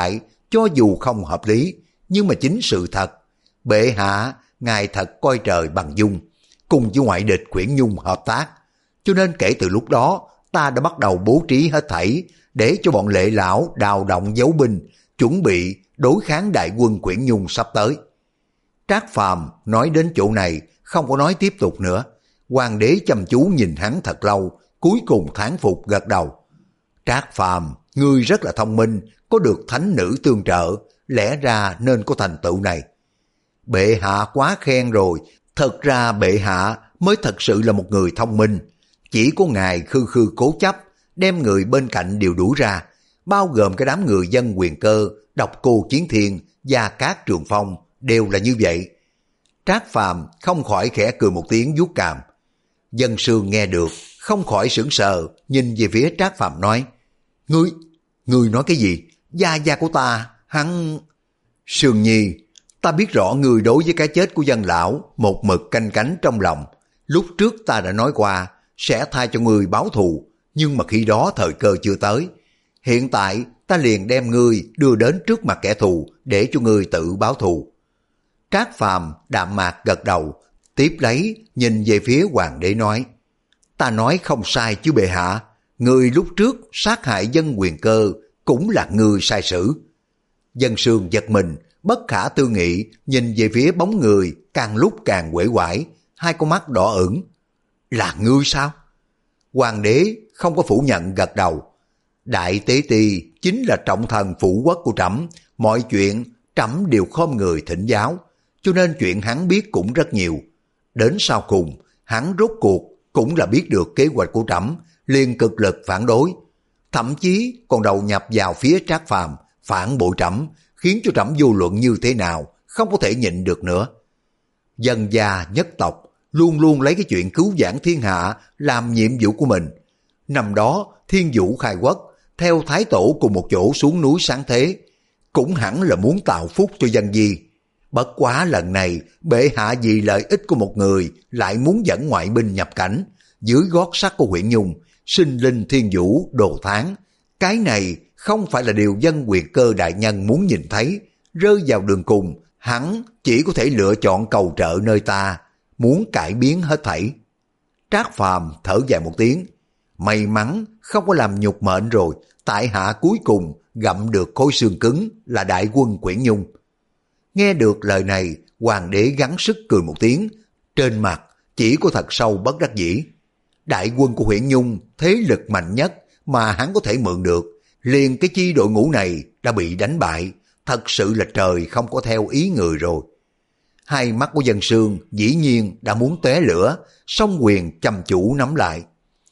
cho dù không hợp lý, nhưng mà chính sự thật. Bệ hạ, ngài thật coi trời bằng dung, cùng với ngoại địch Quyển Nhung hợp tác. Cho nên kể từ lúc đó, ta đã bắt đầu bố trí hết thảy để cho bọn Lệ lão đào động giấu binh, chuẩn bị đối kháng đại quân Quyển Nhung sắp tới. Trác Phàm nói đến chỗ này, không có nói tiếp tục nữa. Hoàng đế chăm chú nhìn hắn thật lâu, cuối cùng thán phục gật đầu. Trác Phàm, ngươi rất là thông minh, có được thánh nữ tương trợ, lẽ ra nên có thành tựu này. Bệ hạ quá khen rồi, thật ra bệ hạ mới thật sự là một người thông minh. Chỉ có ngài khư khư cố chấp, đem người bên cạnh đều đuổi ra, bao gồm cái đám người dân Quyền Cơ, Độc Cô Chiến Thiên, Gia Cát Trường Phong, đều là như vậy. Trác Phàm không khỏi khẽ cười một tiếng vuốt cằm. Dân Sương nghe được, không khỏi sững sờ, nhìn về phía Trác Phàm nói, Ngươi, ngươi nói cái gì? Gia gia của ta, hắn... Sương Nhi, ta biết rõ ngươi đối với cái chết của dân lão, một mực canh cánh trong lòng. Lúc trước ta đã nói qua, sẽ tha cho ngươi báo thù, nhưng mà khi đó thời cơ chưa tới. Hiện tại, ta liền đem ngươi đưa đến trước mặt kẻ thù, để cho ngươi tự báo thù. Trác Phàm đạm mạc gật đầu, tiếp lấy nhìn về phía hoàng đế nói, ta nói không sai chứ bệ hạ, người lúc trước sát hại dân Quyền Cơ cũng là người sai sử. Dân Sương giật mình, bất khả tư nghị nhìn về phía bóng người càng lúc càng uể oải, hai con mắt đỏ ửng. Là ngươi sao? Hoàng đế không có phủ nhận gật đầu. Đại tế ti chính là trọng thần phụ quốc của trẫm, mọi chuyện trẫm đều khom người thỉnh giáo, cho nên chuyện hắn biết cũng rất nhiều. Đến sau cùng, hắn rốt cuộc cũng là biết được kế hoạch của trẫm, liền cực lực phản đối, thậm chí còn đầu nhập vào phía Trác Phàm, phản bội trẫm, khiến cho trẫm vô luận như thế nào không có thể nhịn được nữa. Dân gia nhất tộc luôn luôn lấy cái chuyện cứu vãn thiên hạ làm nhiệm vụ của mình. Năm đó Thiên Vũ khai quốc, theo Thái Tổ cùng một chỗ xuống núi sáng thế, cũng hẳn là muốn tạo phúc cho dân di. Bất quá lần này bệ hạ vì lợi ích của một người lại muốn dẫn ngoại binh nhập cảnh, dưới gót sắt của Quyển Nhung, sinh linh Thiên Vũ đồ tháng. Cái này không phải là điều dân Quyền Cơ đại nhân muốn nhìn thấy. Rơi vào đường cùng, hắn chỉ có thể lựa chọn cầu trợ nơi ta, muốn cải biến hết thảy. Trác Phàm thở dài một tiếng, may mắn không có làm nhục mệnh rồi, tại hạ cuối cùng gặm được khối xương cứng là đại quân Quyển Nhung. Nghe được lời này, hoàng đế gắng sức cười một tiếng, trên mặt chỉ có thật sâu bất đắc dĩ. Đại quân của Quyển Nhung thế lực mạnh nhất mà hắn có thể mượn được, liền cái chi đội ngũ này đã bị đánh bại, thật sự là trời không có theo ý người rồi. Hai mắt của Dân Sương dĩ nhiên đã muốn tóe lửa, song quyền chăm chú nắm lại.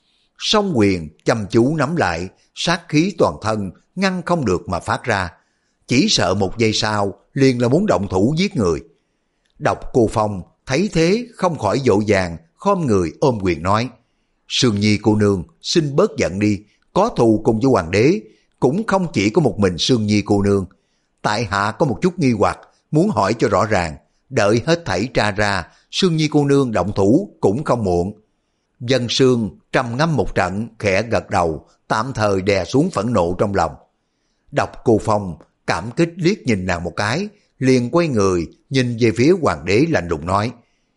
Song quyền chăm chú nắm lại, sát khí toàn thân ngăn không được mà phát ra. Chỉ sợ một giây sau liền là muốn động thủ giết người. Độc Cô Phong thấy thế không khỏi vội vàng khom người ôm quyền nói, Sương Nhi cô nương xin bớt giận đi, có thù cùng với hoàng đế cũng không chỉ có một mình Sương Nhi cô nương. Tại hạ có một chút nghi hoặc, muốn hỏi cho rõ ràng, đợi hết thảy tra ra, Sương Nhi cô nương động thủ cũng không muộn. Dân Sương trầm ngâm một trận, khẽ gật đầu, tạm thời đè xuống phẫn nộ trong lòng. Độc Cô Phong cảm kích liếc nhìn nàng một cái, liền quay người nhìn về phía hoàng đế lạnh lùng nói,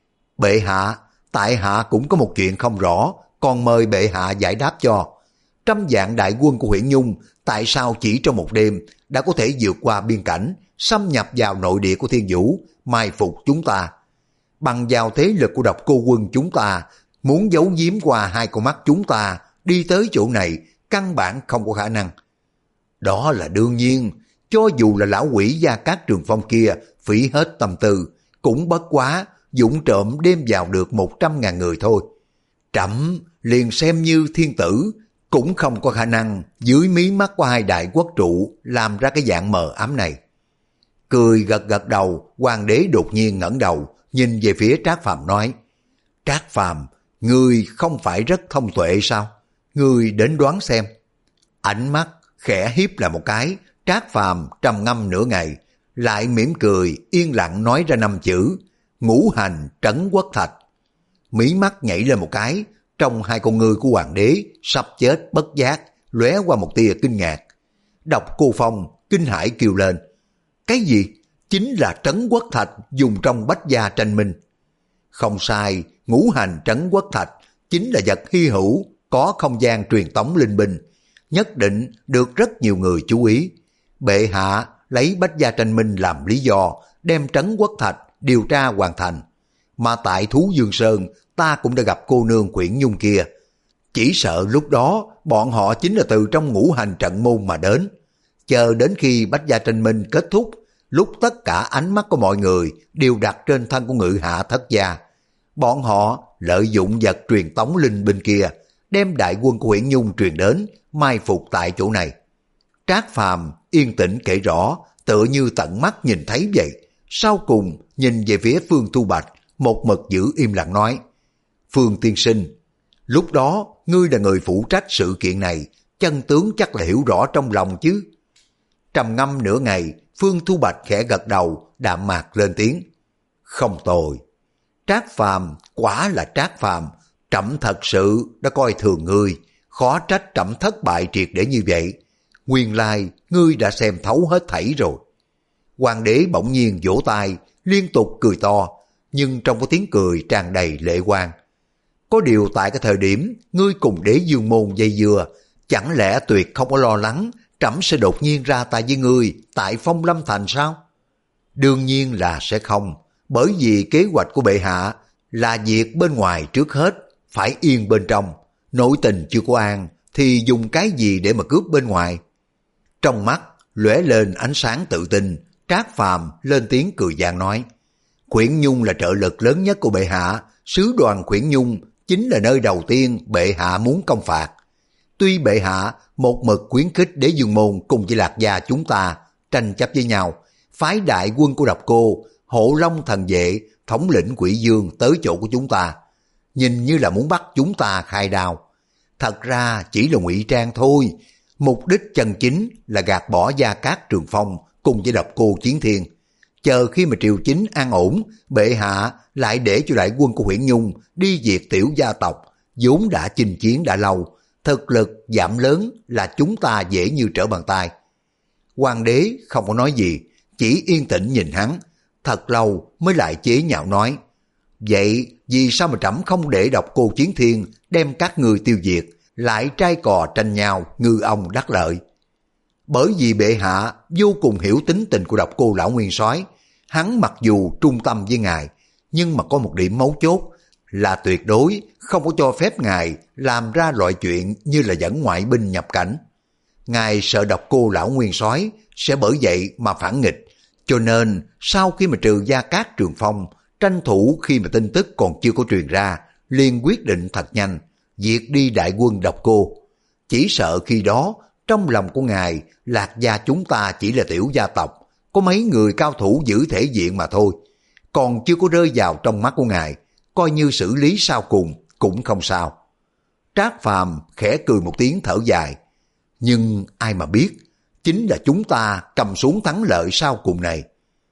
bệ hạ, tại hạ cũng có một chuyện không rõ, còn mời bệ hạ giải đáp cho. Trăm vạn đại quân của Quyển Nhung tại sao chỉ trong một đêm đã có thể vượt qua biên cảnh, xâm nhập vào nội địa của Thiên Vũ, mai phục chúng ta? Bằng vào thế lực của Độc Cô quân chúng ta, muốn giấu giếm qua hai con mắt chúng ta, đi tới chỗ này, căn bản không có khả năng. Đó là đương nhiên, cho dù là lão quỷ Gia Cát Trường Phong kia phí hết tâm tư, cũng bất quá dũng trộm đêm vào được một trăm ngàn người thôi. Trẫm liền xem như thiên tử, cũng không có khả năng dưới mí mắt của hai đại quốc trụ làm ra cái dạng mờ ám này. Cười gật gật đầu, hoàng đế đột nhiên ngẩng đầu, nhìn về phía Trác Phàm nói, Trác Phàm, ngươi không phải rất thông tuệ sao? Ngươi đến đoán xem. Ánh mắt khẽ hiếp lại một cái, Trác Phàm trầm ngâm nửa ngày, lại mỉm cười yên lặng nói ra năm chữ, ngũ hành trấn quốc thạch. Mí mắt nhảy lên một cái, trong hai con ngươi của hoàng đế sắp chết bất giác lóe qua một tia kinh ngạc. Độc Cô Phong kinh hãi kêu lên, Cái gì? Chính là trấn quốc thạch dùng trong Bách Gia Tranh Minh. Không sai, ngũ hành trấn quốc thạch chính là vật hy hữu, có không gian truyền tống linh binh, nhất định được rất nhiều người chú ý. Bệ hạ lấy Bách Gia Tranh Minh làm lý do, đem trấn quốc thạch điều tra hoàn thành. Mà tại Thú Dương Sơn, ta cũng đã gặp cô nương Quyển Nhung kia. Chỉ sợ lúc đó, bọn họ chính là từ trong ngũ hành trận môn mà đến. Chờ đến khi Bách Gia Tranh Minh kết thúc, lúc tất cả ánh mắt của mọi người đều đặt trên thân của Ngự Hạ Thất Gia. Bọn họ lợi dụng vật truyền tống linh binh kia, đem đại quân của Quyển Nhung truyền đến, mai phục tại chỗ này. Trác Phàm yên tĩnh kể rõ, tựa như tận mắt nhìn thấy vậy. Sau cùng nhìn về phía Phương Thu Bạch, một mực giữ im lặng nói: Phương tiên sinh, lúc đó ngươi là người phụ trách sự kiện này, chân tướng chắc là hiểu rõ trong lòng chứ. Trầm ngâm nửa ngày, Phương Thu Bạch khẽ gật đầu, đạm mạc lên tiếng: Không tồi. Trác Phàm quả là Trác Phàm, trẫm thật sự đã coi thường ngươi, khó trách trẫm thất bại triệt để như vậy. Nguyên lai ngươi đã xem thấu hết thảy rồi. Hoàng đế bỗng nhiên vỗ tay, liên tục cười to, nhưng trong có tiếng cười tràn đầy lệ quan. Có điều tại cái thời điểm ngươi cùng đế dương môn dây dưa, chẳng lẽ tuyệt không có lo lắng trẫm sẽ đột nhiên ra tay với ngươi tại Phong Lâm Thành sao? Đương nhiên là sẽ không, bởi vì kế hoạch của bệ hạ là việc bên ngoài trước hết, phải yên bên trong. Nội tình chưa có an thì dùng cái gì để mà cướp bên ngoài? Trong mắt lóe lên ánh sáng tự tin, Trác Phàm lên tiếng cười giang nói: Quyển Nhung là trợ lực lớn nhất của bệ hạ, sứ đoàn Quyển Nhung chính là nơi đầu tiên bệ hạ muốn công phạt. Tuy bệ hạ một mực khuyến khích đế dương môn cùng với Lạc Gia chúng ta tranh chấp với nhau, phái đại quân của Độc Cô, Hộ Long thần vệ, thống lĩnh Quỷ Dương tới chỗ của chúng ta, nhìn như là muốn bắt chúng ta khai đao. Thật ra chỉ là ngụy trang thôi, mục đích chân chính là gạt bỏ Gia Cát Trường Phong cùng với Độc Cô Chiến Thiên. Chờ khi mà triều chính an ổn, bệ hạ lại để cho đại quân của Huyễn Nhung đi diệt tiểu gia tộc, vốn đã chinh chiến đã lâu, thực lực giảm lớn là chúng ta dễ như trở bàn tay. Hoàng đế không có nói gì, chỉ yên tĩnh nhìn hắn, thật lâu mới lại chế nhạo nói: Vậy vì sao mà trẫm không để Độc Cô Chiến Thiên đem các người tiêu diệt, lại trai cò tranh nhau, ngư ông đắc lợi? Bởi vì bệ hạ vô cùng hiểu tính tình của Độc Cô lão nguyên soái, hắn mặc dù trung tâm với ngài, nhưng mà có một điểm mấu chốt là tuyệt đối không có cho phép ngài làm ra loại chuyện như là dẫn ngoại binh nhập cảnh. Ngài sợ Độc Cô lão nguyên soái sẽ bởi vậy mà phản nghịch, cho nên sau khi mà trừ Gia Cát Trường Phong, tranh thủ khi mà tin tức còn chưa có truyền ra, liền quyết định thật nhanh diệt đi đại quân Độc Cô. Chỉ sợ khi đó trong lòng của ngài, Lạc Gia chúng ta chỉ là tiểu gia tộc, có mấy người cao thủ giữ thể diện mà thôi, còn chưa có rơi vào trong mắt của ngài, coi như xử lý sau cùng cũng không sao. Trác Phàm khẽ cười một tiếng thở dài, nhưng ai mà biết, chính là chúng ta cầm xuống thắng lợi sau cùng này.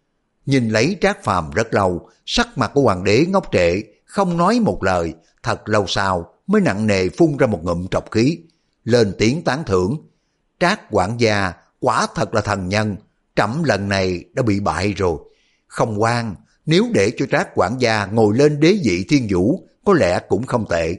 Nhìn lấy Trác Phàm rất lâu, sắc mặt của hoàng đế ngốc trệ, không nói một lời, thật lâu sau mới nặng nề phun ra một ngụm trọc khí, lên tiếng tán thưởng: Trác quản gia quả thật là thần nhân, trẫm lần này đã bị bại rồi. Không ngoan, nếu để cho Trác quản gia ngồi lên đế vị thiên vũ, có lẽ cũng không tệ.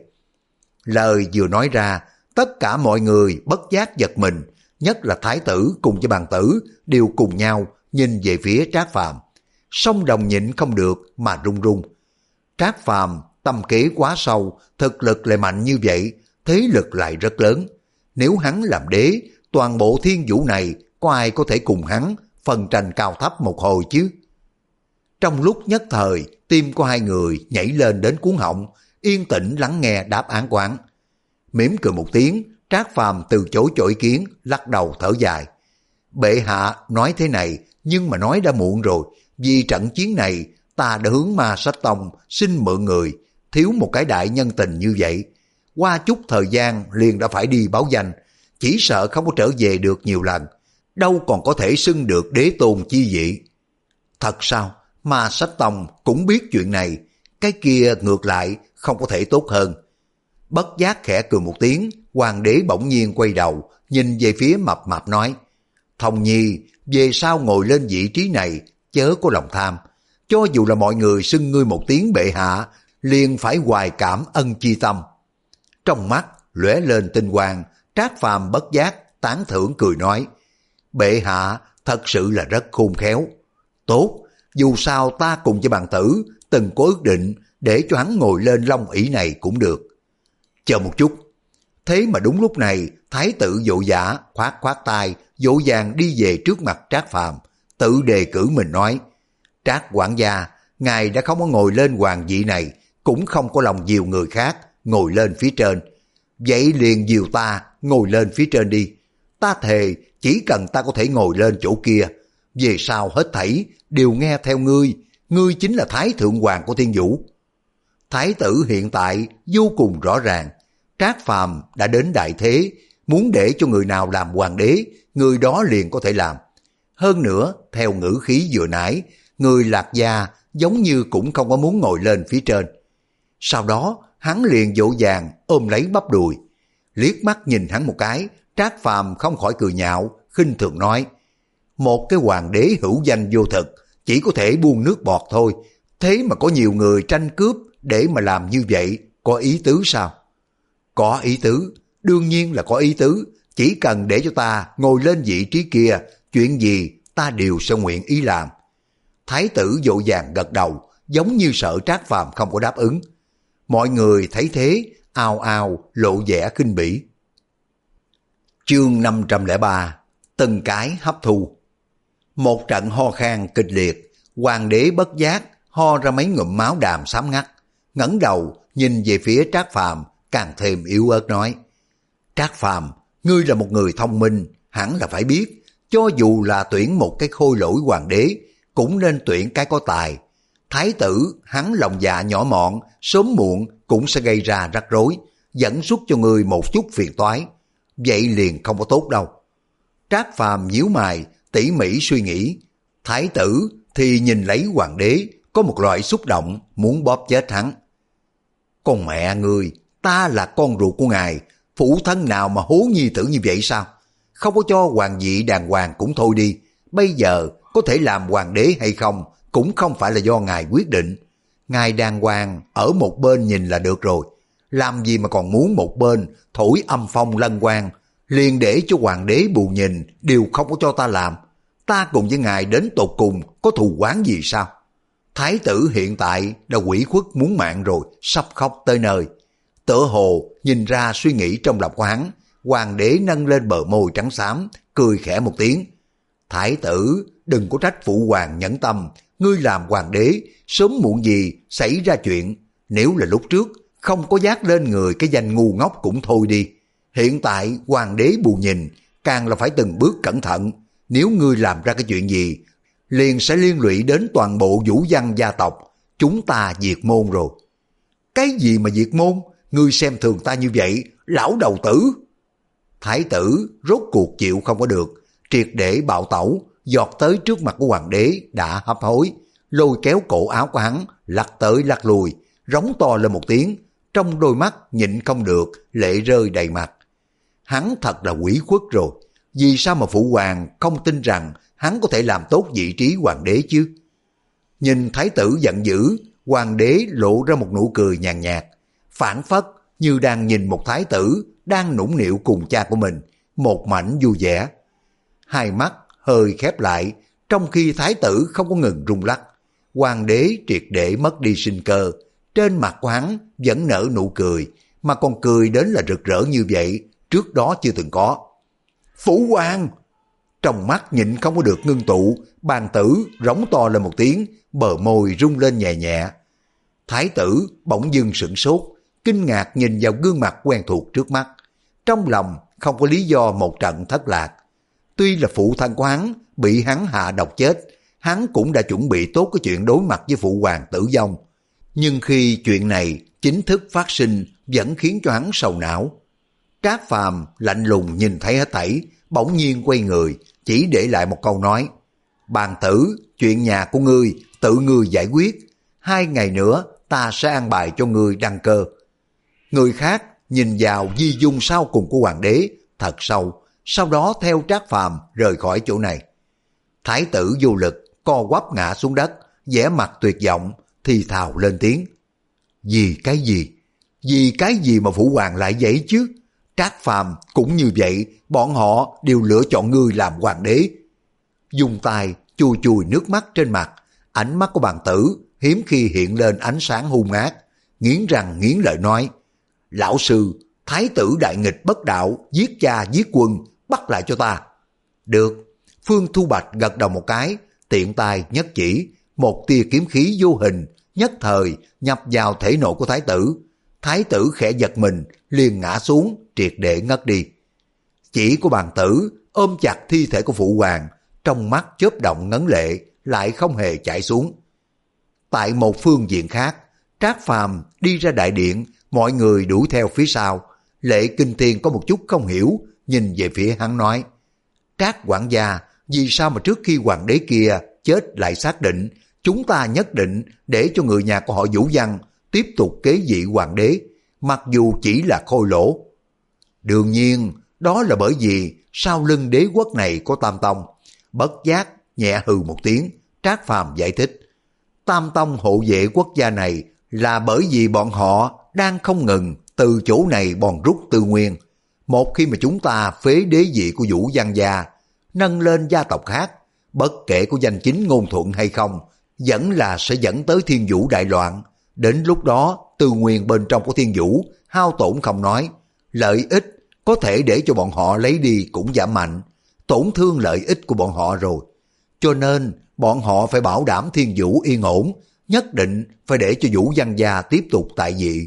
Lời vừa nói ra, tất cả mọi người bất giác giật mình, nhất là thái tử cùng với bàn tử đều cùng nhau nhìn về phía Trác Phàm, song đồng nhịn không được mà run run. Trác Phàm tâm kế quá sâu, thực lực lại mạnh như vậy, thế lực lại rất lớn. Nếu hắn làm đế, toàn bộ thiên vũ này có ai có thể cùng hắn phân tranh cao thấp một hồi chứ? Trong lúc nhất thời, tim của hai người nhảy lên đến cuống họng, yên tĩnh lắng nghe đáp án của hắn. Mỉm cười một tiếng, Trác Phàm từ chối cho ý kiến, lắc đầu thở dài. Bệ hạ nói thế này, nhưng mà nói đã muộn rồi, vì trận chiến này ta đã hướng Ma Sách Tông xin mượn người, thiếu một cái đại nhân tình như vậy. Qua chút thời gian liền đã phải đi báo danh, chỉ sợ không có trở về được nhiều lần, đâu còn có thể xưng được đế tôn chi vị. Thật sao? Ma Sách Tông cũng biết chuyện này, cái kia ngược lại không có thể tốt hơn. Bất giác khẽ cười một tiếng, hoàng đế bỗng nhiên quay đầu, nhìn về phía Mập Mạp nói: Thông Nhi, về sau ngồi lên vị trí này, chớ có lòng tham. Cho dù là mọi người xưng ngươi một tiếng bệ hạ, liền phải hoài cảm ân chi tâm. Trong mắt lóe lên tinh quang, Trác Phàm bất giác tán thưởng cười nói, bệ hạ thật sự là rất khôn khéo. Tốt, dù sao ta cùng với bạn tử từng có ước định để cho hắn ngồi lên long ỷ này cũng được. Chờ một chút. Thế mà đúng lúc này, thái tử Vỗ Giả khoát khoát tay, vội vàng đi về trước mặt Trác Phàm, tự đề cử mình nói, Trác quản gia, ngài đã không có ngồi lên hoàng vị này, cũng không có lòng dìu người khác ngồi lên phía trên. Vậy liền dìu ta ngồi lên phía trên đi. Ta thề chỉ cần ta có thể ngồi lên chỗ kia, về sau hết thảy đều nghe theo ngươi, ngươi chính là Thái Thượng Hoàng của Thiên Vũ. Thái tử hiện tại vô cùng rõ ràng, Trác Phàm đã đến đại thế, muốn để cho người nào làm hoàng đế, người đó liền có thể làm. Hơn nữa, theo ngữ khí vừa nãy, người Lạc Gia giống như cũng không có muốn ngồi lên phía trên. Sau đó, hắn liền vội vàng ôm lấy bắp đùi. Liếc mắt nhìn hắn một cái, Trác Phàm không khỏi cười nhạo, khinh thường nói, một cái hoàng đế hữu danh vô thực, chỉ có thể buông nước bọt thôi, thế mà có nhiều người tranh cướp để mà làm như vậy, có ý tứ sao? Có ý tứ, đương nhiên là có ý tứ, chỉ cần để cho ta ngồi lên vị trí kia, chuyện gì ta đều sẽ nguyện ý làm. Thái tử vội vàng gật đầu, giống như sợ Trác Phàm không có đáp ứng. Mọi người thấy thế, ào ào lộ vẻ khinh bỉ. Chương năm trăm lẻ ba, từng cái hấp thu. Một trận ho khan kịch liệt, hoàng đế bất giác ho ra mấy ngụm máu đàm xám ngắt, ngẩng đầu nhìn về phía Trác Phàm, càng thêm yếu ớt nói, Trác Phàm, ngươi là một người thông minh, hẳn là phải biết, cho dù là tuyển một cái khôi lỗi hoàng đế, cũng nên tuyển cái có tài. Thái tử, hắn lòng dạ nhỏ mọn, sớm muộn cũng sẽ gây ra rắc rối, dẫn xuất cho ngươi một chút phiền toái. Vậy liền không có tốt đâu. Trác Phàm nhíu mày, tỉ mỉ suy nghĩ. Thái tử thì nhìn lấy hoàng đế, có một loại xúc động muốn bóp chết hắn. Con mẹ ngươi, ta là con ruột của ngài, phụ thân nào mà hố nhi tử như vậy sao? Không có cho hoàng vị đàng hoàng cũng thôi đi, bây giờ có thể làm hoàng đế hay không cũng không phải là do ngài quyết định. Ngài đàng hoàng ở một bên nhìn là được rồi, làm gì mà còn muốn một bên thổi âm phong lân quang, liền để cho hoàng đế bù nhìn đều không có cho ta làm. Ta cùng với ngài đến tột cùng có thù oán gì sao? Thái tử hiện tại đã ủy khuất muốn mạng rồi, sắp khóc tới nơi. Tựa hồ nhìn ra suy nghĩ trong lòng của hắn, hoàng đế nâng lên bờ môi trắng xám, cười khẽ một tiếng. Thái tử, đừng có trách phụ hoàng nhẫn tâm, ngươi làm hoàng đế, sớm muộn gì xảy ra chuyện. Nếu là lúc trước, không có dát lên người cái danh ngu ngốc cũng thôi đi. Hiện tại hoàng đế bù nhìn, càng là phải từng bước cẩn thận. Nếu ngươi làm ra cái chuyện gì, liền sẽ liên lụy đến toàn bộ vũ văn gia tộc, chúng ta diệt môn rồi. Cái gì mà diệt môn? Ngươi xem thường ta như vậy, lão đầu tử. Thái tử rốt cuộc chịu không có được, triệt để bạo tẩu, giọt tới trước mặt của hoàng đế đã hấp hối, lôi kéo cổ áo của hắn, lắc tới lắc lùi, rống to lên một tiếng, trong đôi mắt nhịn không được, lệ rơi đầy mặt. Hắn thật là quỷ khuất rồi, vì sao mà phụ hoàng không tin rằng hắn có thể làm tốt vị trí hoàng đế chứ? Nhìn thái tử giận dữ, hoàng đế lộ ra một nụ cười nhàn nhạt, phản phất như đang nhìn một thái tử đang nũng nịu cùng cha của mình, một mảnh vui vẻ. Hai mắt hơi khép lại, trong khi thái tử không có ngừng rung lắc, hoàng đế triệt để mất đi sinh cơ, trên mặt của hắn vẫn nở nụ cười, mà còn cười đến là rực rỡ như vậy, trước đó chưa từng có. Phụ hoàng! Trong mắt nhịn không có được ngưng tụ, bàn tử rống to lên một tiếng, bờ môi rung lên nhẹ nhẹ. Thái tử bỗng dưng sửng sốt, kinh ngạc nhìn vào gương mặt quen thuộc trước mắt, trong lòng không có lý do một trận thất lạc. Tuy là phụ thân của hắn bị hắn hạ độc chết, hắn cũng đã chuẩn bị tốt cái chuyện đối mặt với phụ hoàng tử vong, nhưng khi chuyện này chính thức phát sinh vẫn khiến cho hắn sầu não. Trác Phàm lạnh lùng nhìn thấy hết thảy, bỗng nhiên quay người, chỉ để lại một câu nói, bàn tử, chuyện nhà của ngươi tự ngươi giải quyết, hai ngày nữa ta sẽ an bài cho ngươi đăng cơ. Người khác nhìn vào di dung sau cùng của hoàng đế thật sâu, sau đó theo Trác Phàm rời khỏi chỗ này. Thái tử vô lực, co quắp ngã xuống đất, vẻ mặt tuyệt vọng, thì thào lên tiếng. Vì cái gì? Vì cái gì mà Phụ Hoàng lại vậy chứ? Trác Phàm cũng như vậy, bọn họ đều lựa chọn ngươi làm hoàng đế. Dùng tay chùi chùi nước mắt trên mặt, ánh mắt của bàn tử hiếm khi hiện lên ánh sáng hung ác, nghiến răng nghiến lợi nói. Lão sư, thái tử đại nghịch bất đạo, giết cha giết quân, bắt lại cho ta. Được. Phương Thu Bạch gật đầu một cái, tiện tay nhất chỉ, một tia kiếm khí vô hình nhất thời nhập vào thể nội của thái tử. Thái tử khẽ giật mình, liền ngã xuống, triệt để ngất đi. Chỉ của bàn tử ôm chặt thi thể của Phụ Hoàng, trong mắt chớp động ngấn lệ, lại không hề chảy xuống. Tại một phương diện khác, Trác Phàm đi ra đại điện, mọi người đuổi theo phía sau. Lệ Kinh Thiên có một chút không hiểu, nhìn về phía hắn nói. Trác quản gia, vì sao mà trước khi hoàng đế kia chết lại xác định chúng ta nhất định để cho người nhà của họ Vũ Văn tiếp tục kế vị hoàng đế, mặc dù chỉ là khôi lỗ? Đương nhiên, đó là bởi vì sau lưng đế quốc này có Tam Tông. Bất giác nhẹ hừ một tiếng, Trác Phàm giải thích. Tam Tông hộ vệ quốc gia này là bởi vì bọn họ đang không ngừng từ chỗ này bòn rút tư nguyên. Một khi mà chúng ta phế đế vị của Vũ Văn gia, nâng lên gia tộc khác, bất kể có danh chính ngôn thuận hay không, vẫn là sẽ dẫn tới Thiên Vũ đại loạn. Đến lúc đó, tư nguyên bên trong của Thiên Vũ hao tổn không nói, lợi ích có thể để cho bọn họ lấy đi cũng giảm mạnh, tổn thương lợi ích của bọn họ rồi. Cho nên, bọn họ phải bảo đảm Thiên Vũ yên ổn, nhất định phải để cho Vũ Văn gia tiếp tục tại vị.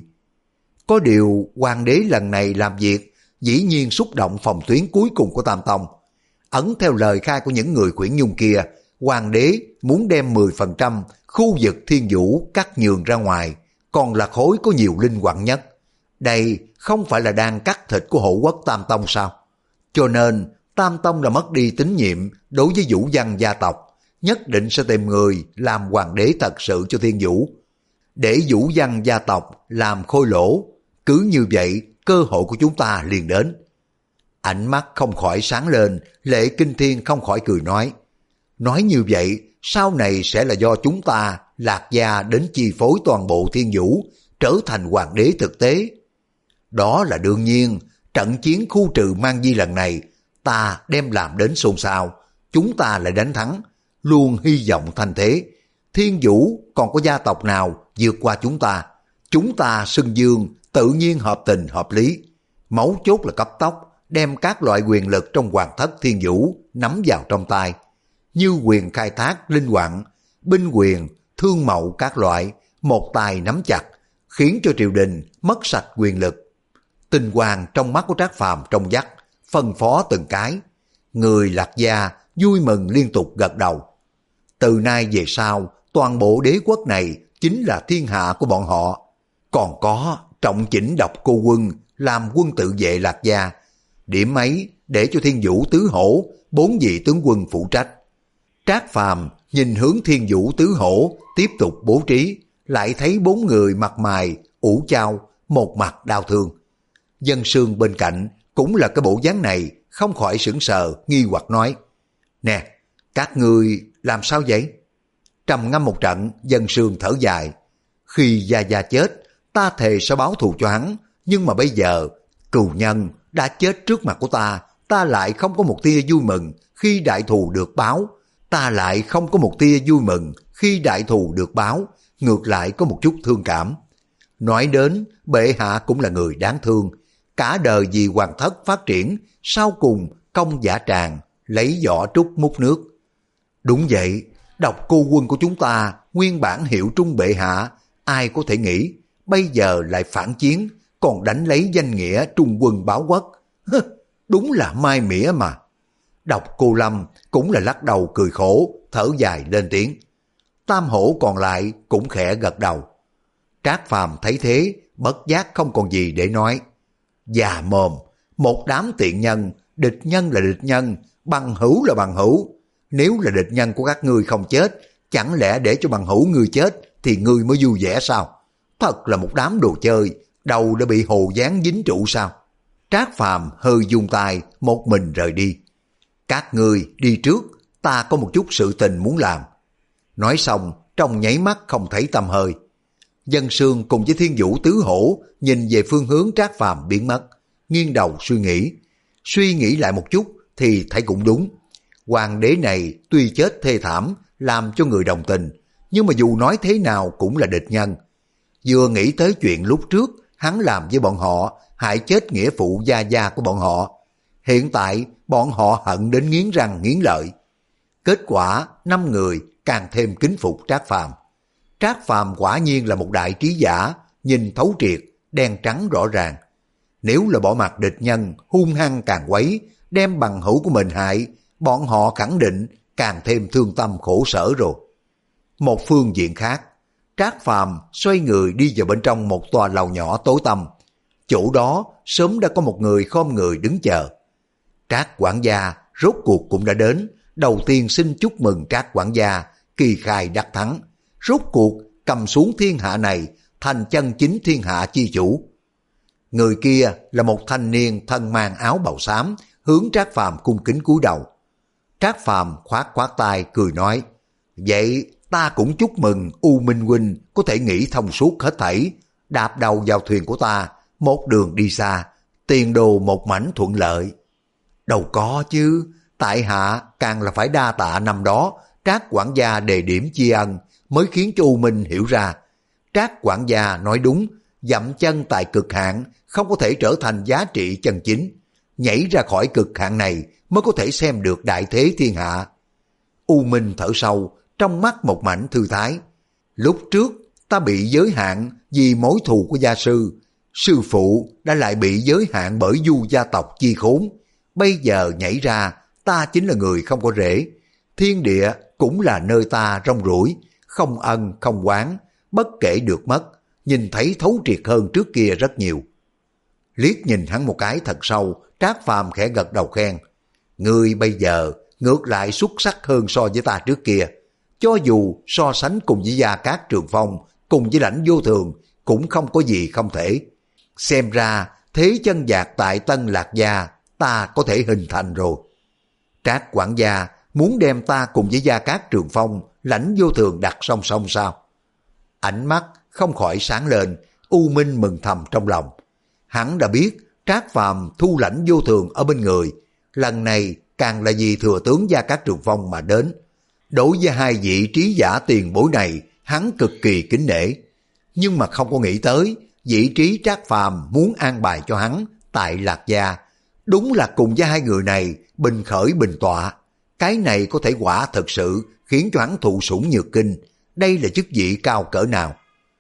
Có điều, hoàng đế lần này làm việc dĩ nhiên xúc động phòng tuyến cuối cùng của Tam Tông. Ấn theo lời khai của những người khuyển nhung kia, hoàng đế muốn đem mười phần trăm khu vực Thiên Vũ cắt nhường ra ngoài, còn là khối có nhiều linh hoạt nhất. Đây không phải là đang cắt thịt của hộ quốc Tam Tông sao? Cho nên Tam Tông đã mất đi tín nhiệm đối với Vũ Văn gia tộc, nhất định sẽ tìm người làm hoàng đế thật sự cho Thiên Vũ. Để Vũ Văn gia tộc làm khôi lỗ, cứ như vậy cơ hội của chúng ta liền đến. Ánh mắt không khỏi sáng lên, Lệ Kinh Thiên không khỏi cười nói. Nói như vậy, sau này sẽ là do chúng ta, Lạc gia đến chi phối toàn bộ Thiên Vũ, trở thành hoàng đế thực tế. Đó là đương nhiên, trận chiến khu trừ Man Di lần này, ta đem làm đến xôn xao, chúng ta lại đánh thắng, luôn hy vọng thành thế. Thiên Vũ còn có gia tộc nào vượt qua chúng ta, chúng ta xưng dương tự nhiên hợp tình hợp lý. Mấu chốt là cấp tốc, đem các loại quyền lực trong hoàng thất Thiên Vũ nắm vào trong tay, như quyền khai thác linh hoạt, binh quyền, thương mậu các loại, một tay nắm chặt, khiến cho triều đình mất sạch quyền lực. Tinh quang trong mắt của Trác Phàm trong vắt, phân phó từng cái. Người Lạc gia vui mừng liên tục gật đầu. Từ nay về sau, toàn bộ đế quốc này chính là thiên hạ của bọn họ. Còn có trọng chỉnh Độc Cô Quân làm quân tự vệ Lạc gia, điểm ấy để cho Thiên Vũ tứ hổ, bốn vị tướng quân phụ trách. Trác Phàm nhìn hướng Thiên Vũ tứ hổ tiếp tục bố trí, lại thấy bốn người mặt mày ủ chao, một mặt đau thương. Dân Sương bên cạnh cũng là cái bộ dáng này, không khỏi sững sờ nghi hoặc nói. Nè, các ngươi làm sao vậy? Trầm ngâm một trận, Dân Sương thở dài. Khi Gia Gia chết, ta thề sẽ báo thù cho hắn, nhưng mà bây giờ cừu nhân đã chết trước mặt của ta, ta lại không có một tia vui mừng khi đại thù được báo. Ta lại không có một tia vui mừng khi đại thù được báo, ngược lại có một chút thương cảm. Nói đến, bệ hạ cũng là người đáng thương, cả đời vì hoàng thất phát triển, sau cùng công giả tràng, lấy vỏ trúc múc nước. Đúng vậy, Độc Cô Quân của chúng ta nguyên bản hiệu trung bệ hạ, ai có thể nghĩ, bây giờ lại phản chiến, còn đánh lấy danh nghĩa trung quân báo quốc. Đúng là mai mỉa mà. Độc Cô Lâm cũng là lắc đầu cười khổ, thở dài lên tiếng. Tam hổ còn lại cũng khẽ gật đầu. Trác Phàm thấy thế, bất giác không còn gì để nói. Già mồm, một đám tiện nhân, địch nhân là địch nhân, bằng hữu là bằng hữu. Nếu là địch nhân của các ngươi không chết, chẳng lẽ để cho bằng hữu ngươi chết thì ngươi mới vui vẻ sao? Thật là một đám đồ chơi, đầu đã bị hồ dán dính trụ sao? Trác Phàm hơi dung tay, một mình rời đi. Các ngươi đi trước, ta có một chút sự tình muốn làm. Nói xong, trong nháy mắt không thấy tăm hơi. Dân Sương cùng với Thiên Vũ Tứ Hổ nhìn về phương hướng Trác Phàm biến mất, nghiêng đầu suy nghĩ. Suy nghĩ lại một chút thì thấy cũng đúng. Hoàng đế này tuy chết thê thảm, làm cho người đồng tình, nhưng mà dù nói thế nào cũng là địch nhân. Vừa nghĩ tới chuyện lúc trước hắn làm với bọn họ, hại chết nghĩa phụ gia gia của bọn họ. Hiện tại bọn họ hận đến nghiến răng nghiến lợi. Kết quả năm người càng thêm kính phục Trác Phàm. Trác Phàm quả nhiên là một đại trí giả, nhìn thấu triệt, đen trắng rõ ràng. Nếu là bỏ mặt địch nhân hung hăng càng quấy, đem bằng hữu của mình hại, bọn họ khẳng định càng thêm thương tâm khổ sở rồi. Một phương diện khác, Trác Phàm xoay người đi vào bên trong một tòa lầu nhỏ tối tăm. Chỗ đó sớm đã có một người khom người đứng chờ. Trác quản gia rốt cuộc cũng đã đến, đầu tiên xin chúc mừng Trác quản gia kỳ khai đắc thắng, rốt cuộc cầm xuống thiên hạ này, thành chân chính thiên hạ chi chủ. Người kia là một thanh niên thân mang áo bào xám, hướng Trác Phàm cung kính cúi đầu. Trác Phàm khoát khoát tay cười nói, vậy ta cũng chúc mừng U Minh huynh có thể nghĩ thông suốt hết thảy, đạp đầu vào thuyền của ta, một đường đi xa, tiền đồ một mảnh thuận lợi. Đâu có chứ, tại hạ càng là phải đa tạ năm đó Trác quản gia đề điểm tri ân, mới khiến cho U Minh hiểu ra. Trác quản gia nói đúng, dậm chân tại cực hạn không có thể trở thành giá trị chân chính. Nhảy ra khỏi cực hạn này mới có thể xem được đại thế thiên hạ. U Minh thở sâu, trong mắt một mảnh thư thái. Lúc trước ta bị giới hạn vì mối thù của gia sư, sư phụ đã lại bị giới hạn bởi du gia tộc chi khốn. Bây giờ nhảy ra, ta chính là người không có rễ. Thiên địa cũng là nơi ta rong ruổi, không ân không oán, bất kể được mất, nhìn thấy thấu triệt hơn trước kia rất nhiều. Liếc nhìn hắn một cái thật sâu, Trác Phàm khẽ gật đầu khen. Ngươi bây giờ ngược lại xuất sắc hơn so với ta trước kia. Cho dù so sánh cùng với Gia Cát Trường Phong, cùng với Lãnh Vô Thường, cũng không có gì không thể. Xem ra thế chân vạc tại Tân Lạc Gia ta có thể hình thành rồi. Trác quản gia muốn đem ta cùng với Gia Cát Trường Phong, Lãnh Vô Thường đặt song song sao? Ánh mắt không khỏi sáng lên, U Minh mừng thầm trong lòng. Hắn đã biết Trác Phàm thu Lãnh Vô Thường ở bên người, lần này càng là vì thừa tướng Gia Cát Trường Phong mà đến. Đối với hai vị trí giả tiền bối này, hắn cực kỳ kính nể. Nhưng mà không có nghĩ tới, vị trí Trác Phàm muốn an bài cho hắn tại Lạc Gia, đúng là cùng với hai người này bình khởi bình tọa. Cái này có thể quả thật sự khiến cho hắn thụ sủng nhược kinh. Đây là chức vị cao cỡ nào?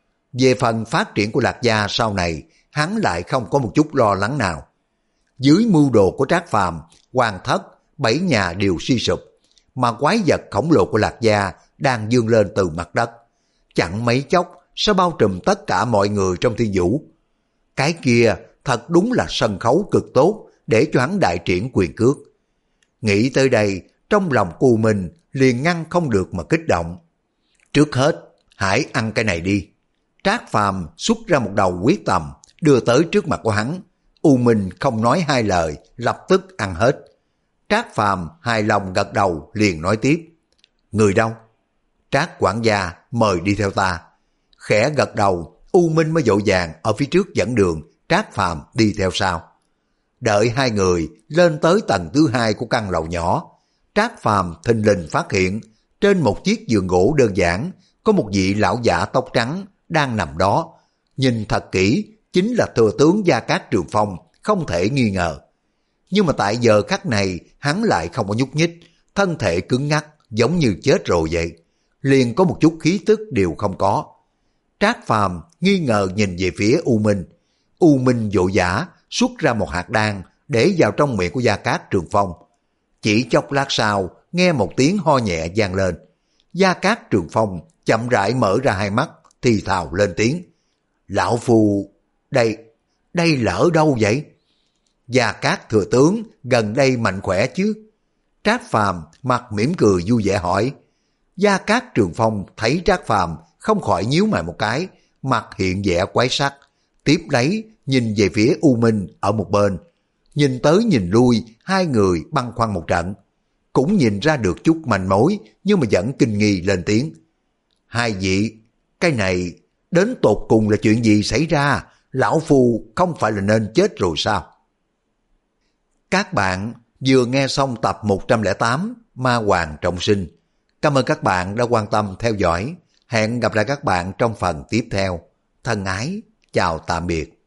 Về phần phát triển của Lạc Gia sau này, hắn lại không có một chút lo lắng nào. Dưới mưu đồ của Trác Phàm, hoàng thất, bảy nhà đều suy sụp, mà quái vật khổng lồ của Lạc Gia đang vươn lên từ mặt đất. Chẳng mấy chốc sẽ bao trùm tất cả mọi người trong thiên vũ. Cái kia thật đúng là sân khấu cực tốt để cho hắn đại triển quyền cước. Nghĩ tới đây, trong lòng của mình liền ngăn không được mà kích động. Trước hết, hãy ăn cái này đi. Trác Phàm xuất ra một đầu quyết tầm, đưa tới trước mặt của hắn. U Minh không nói hai lời, lập tức ăn hết. Trác Phàm hài lòng gật đầu liền nói tiếp. Người đâu? Trác quản gia mời đi theo ta. Khẽ gật đầu, U Minh mới vội vàng ở phía trước dẫn đường, Trác Phàm đi theo sau. Đợi hai người lên tới tầng thứ hai của căn lầu nhỏ, Trác Phàm thình lình phát hiện trên một chiếc giường gỗ đơn giản có một vị lão giả tóc trắng đang nằm đó. Nhìn thật kỹ chính là thừa tướng Gia Cát Trường Phong, không thể nghi ngờ. Nhưng mà tại giờ khắc này hắn lại không có nhúc nhích, thân thể cứng ngắc giống như chết rồi vậy, liền có một chút khí tức đều không có. Trác Phàm nghi ngờ nhìn về phía U Minh. U Minh vội vã xuất ra một hạt đan để vào trong miệng của Gia Cát Trường Phong. Chỉ chốc lát sau nghe một tiếng ho nhẹ vang lên. Gia Cát Trường Phong chậm rãi mở ra hai mắt, thì thào lên tiếng. Lão phù, đây, đây là ở đâu vậy? Gia Cát thừa tướng gần đây mạnh khỏe chứ? Trác Phàm mặt mỉm cười vui vẻ hỏi. Gia Cát Trường Phong thấy Trác Phàm không khỏi nhíu mày một cái, mặt hiện vẻ quái sắc, tiếp lấy nhìn về phía U Minh ở một bên. Nhìn tới nhìn lui, hai người băn khoăn một trận. Cũng nhìn ra được chút manh mối, nhưng mà vẫn kinh nghi lên tiếng. Hai vị, cái này đến tột cùng là chuyện gì xảy ra? Lão Phu không phải là nên chết rồi sao? Các bạn vừa nghe xong tập một trăm lẻ tám Ma Hoàng Trọng Sinh. Cảm ơn các bạn đã quan tâm theo dõi. Hẹn gặp lại các bạn trong phần tiếp theo. Thân ái, chào tạm biệt.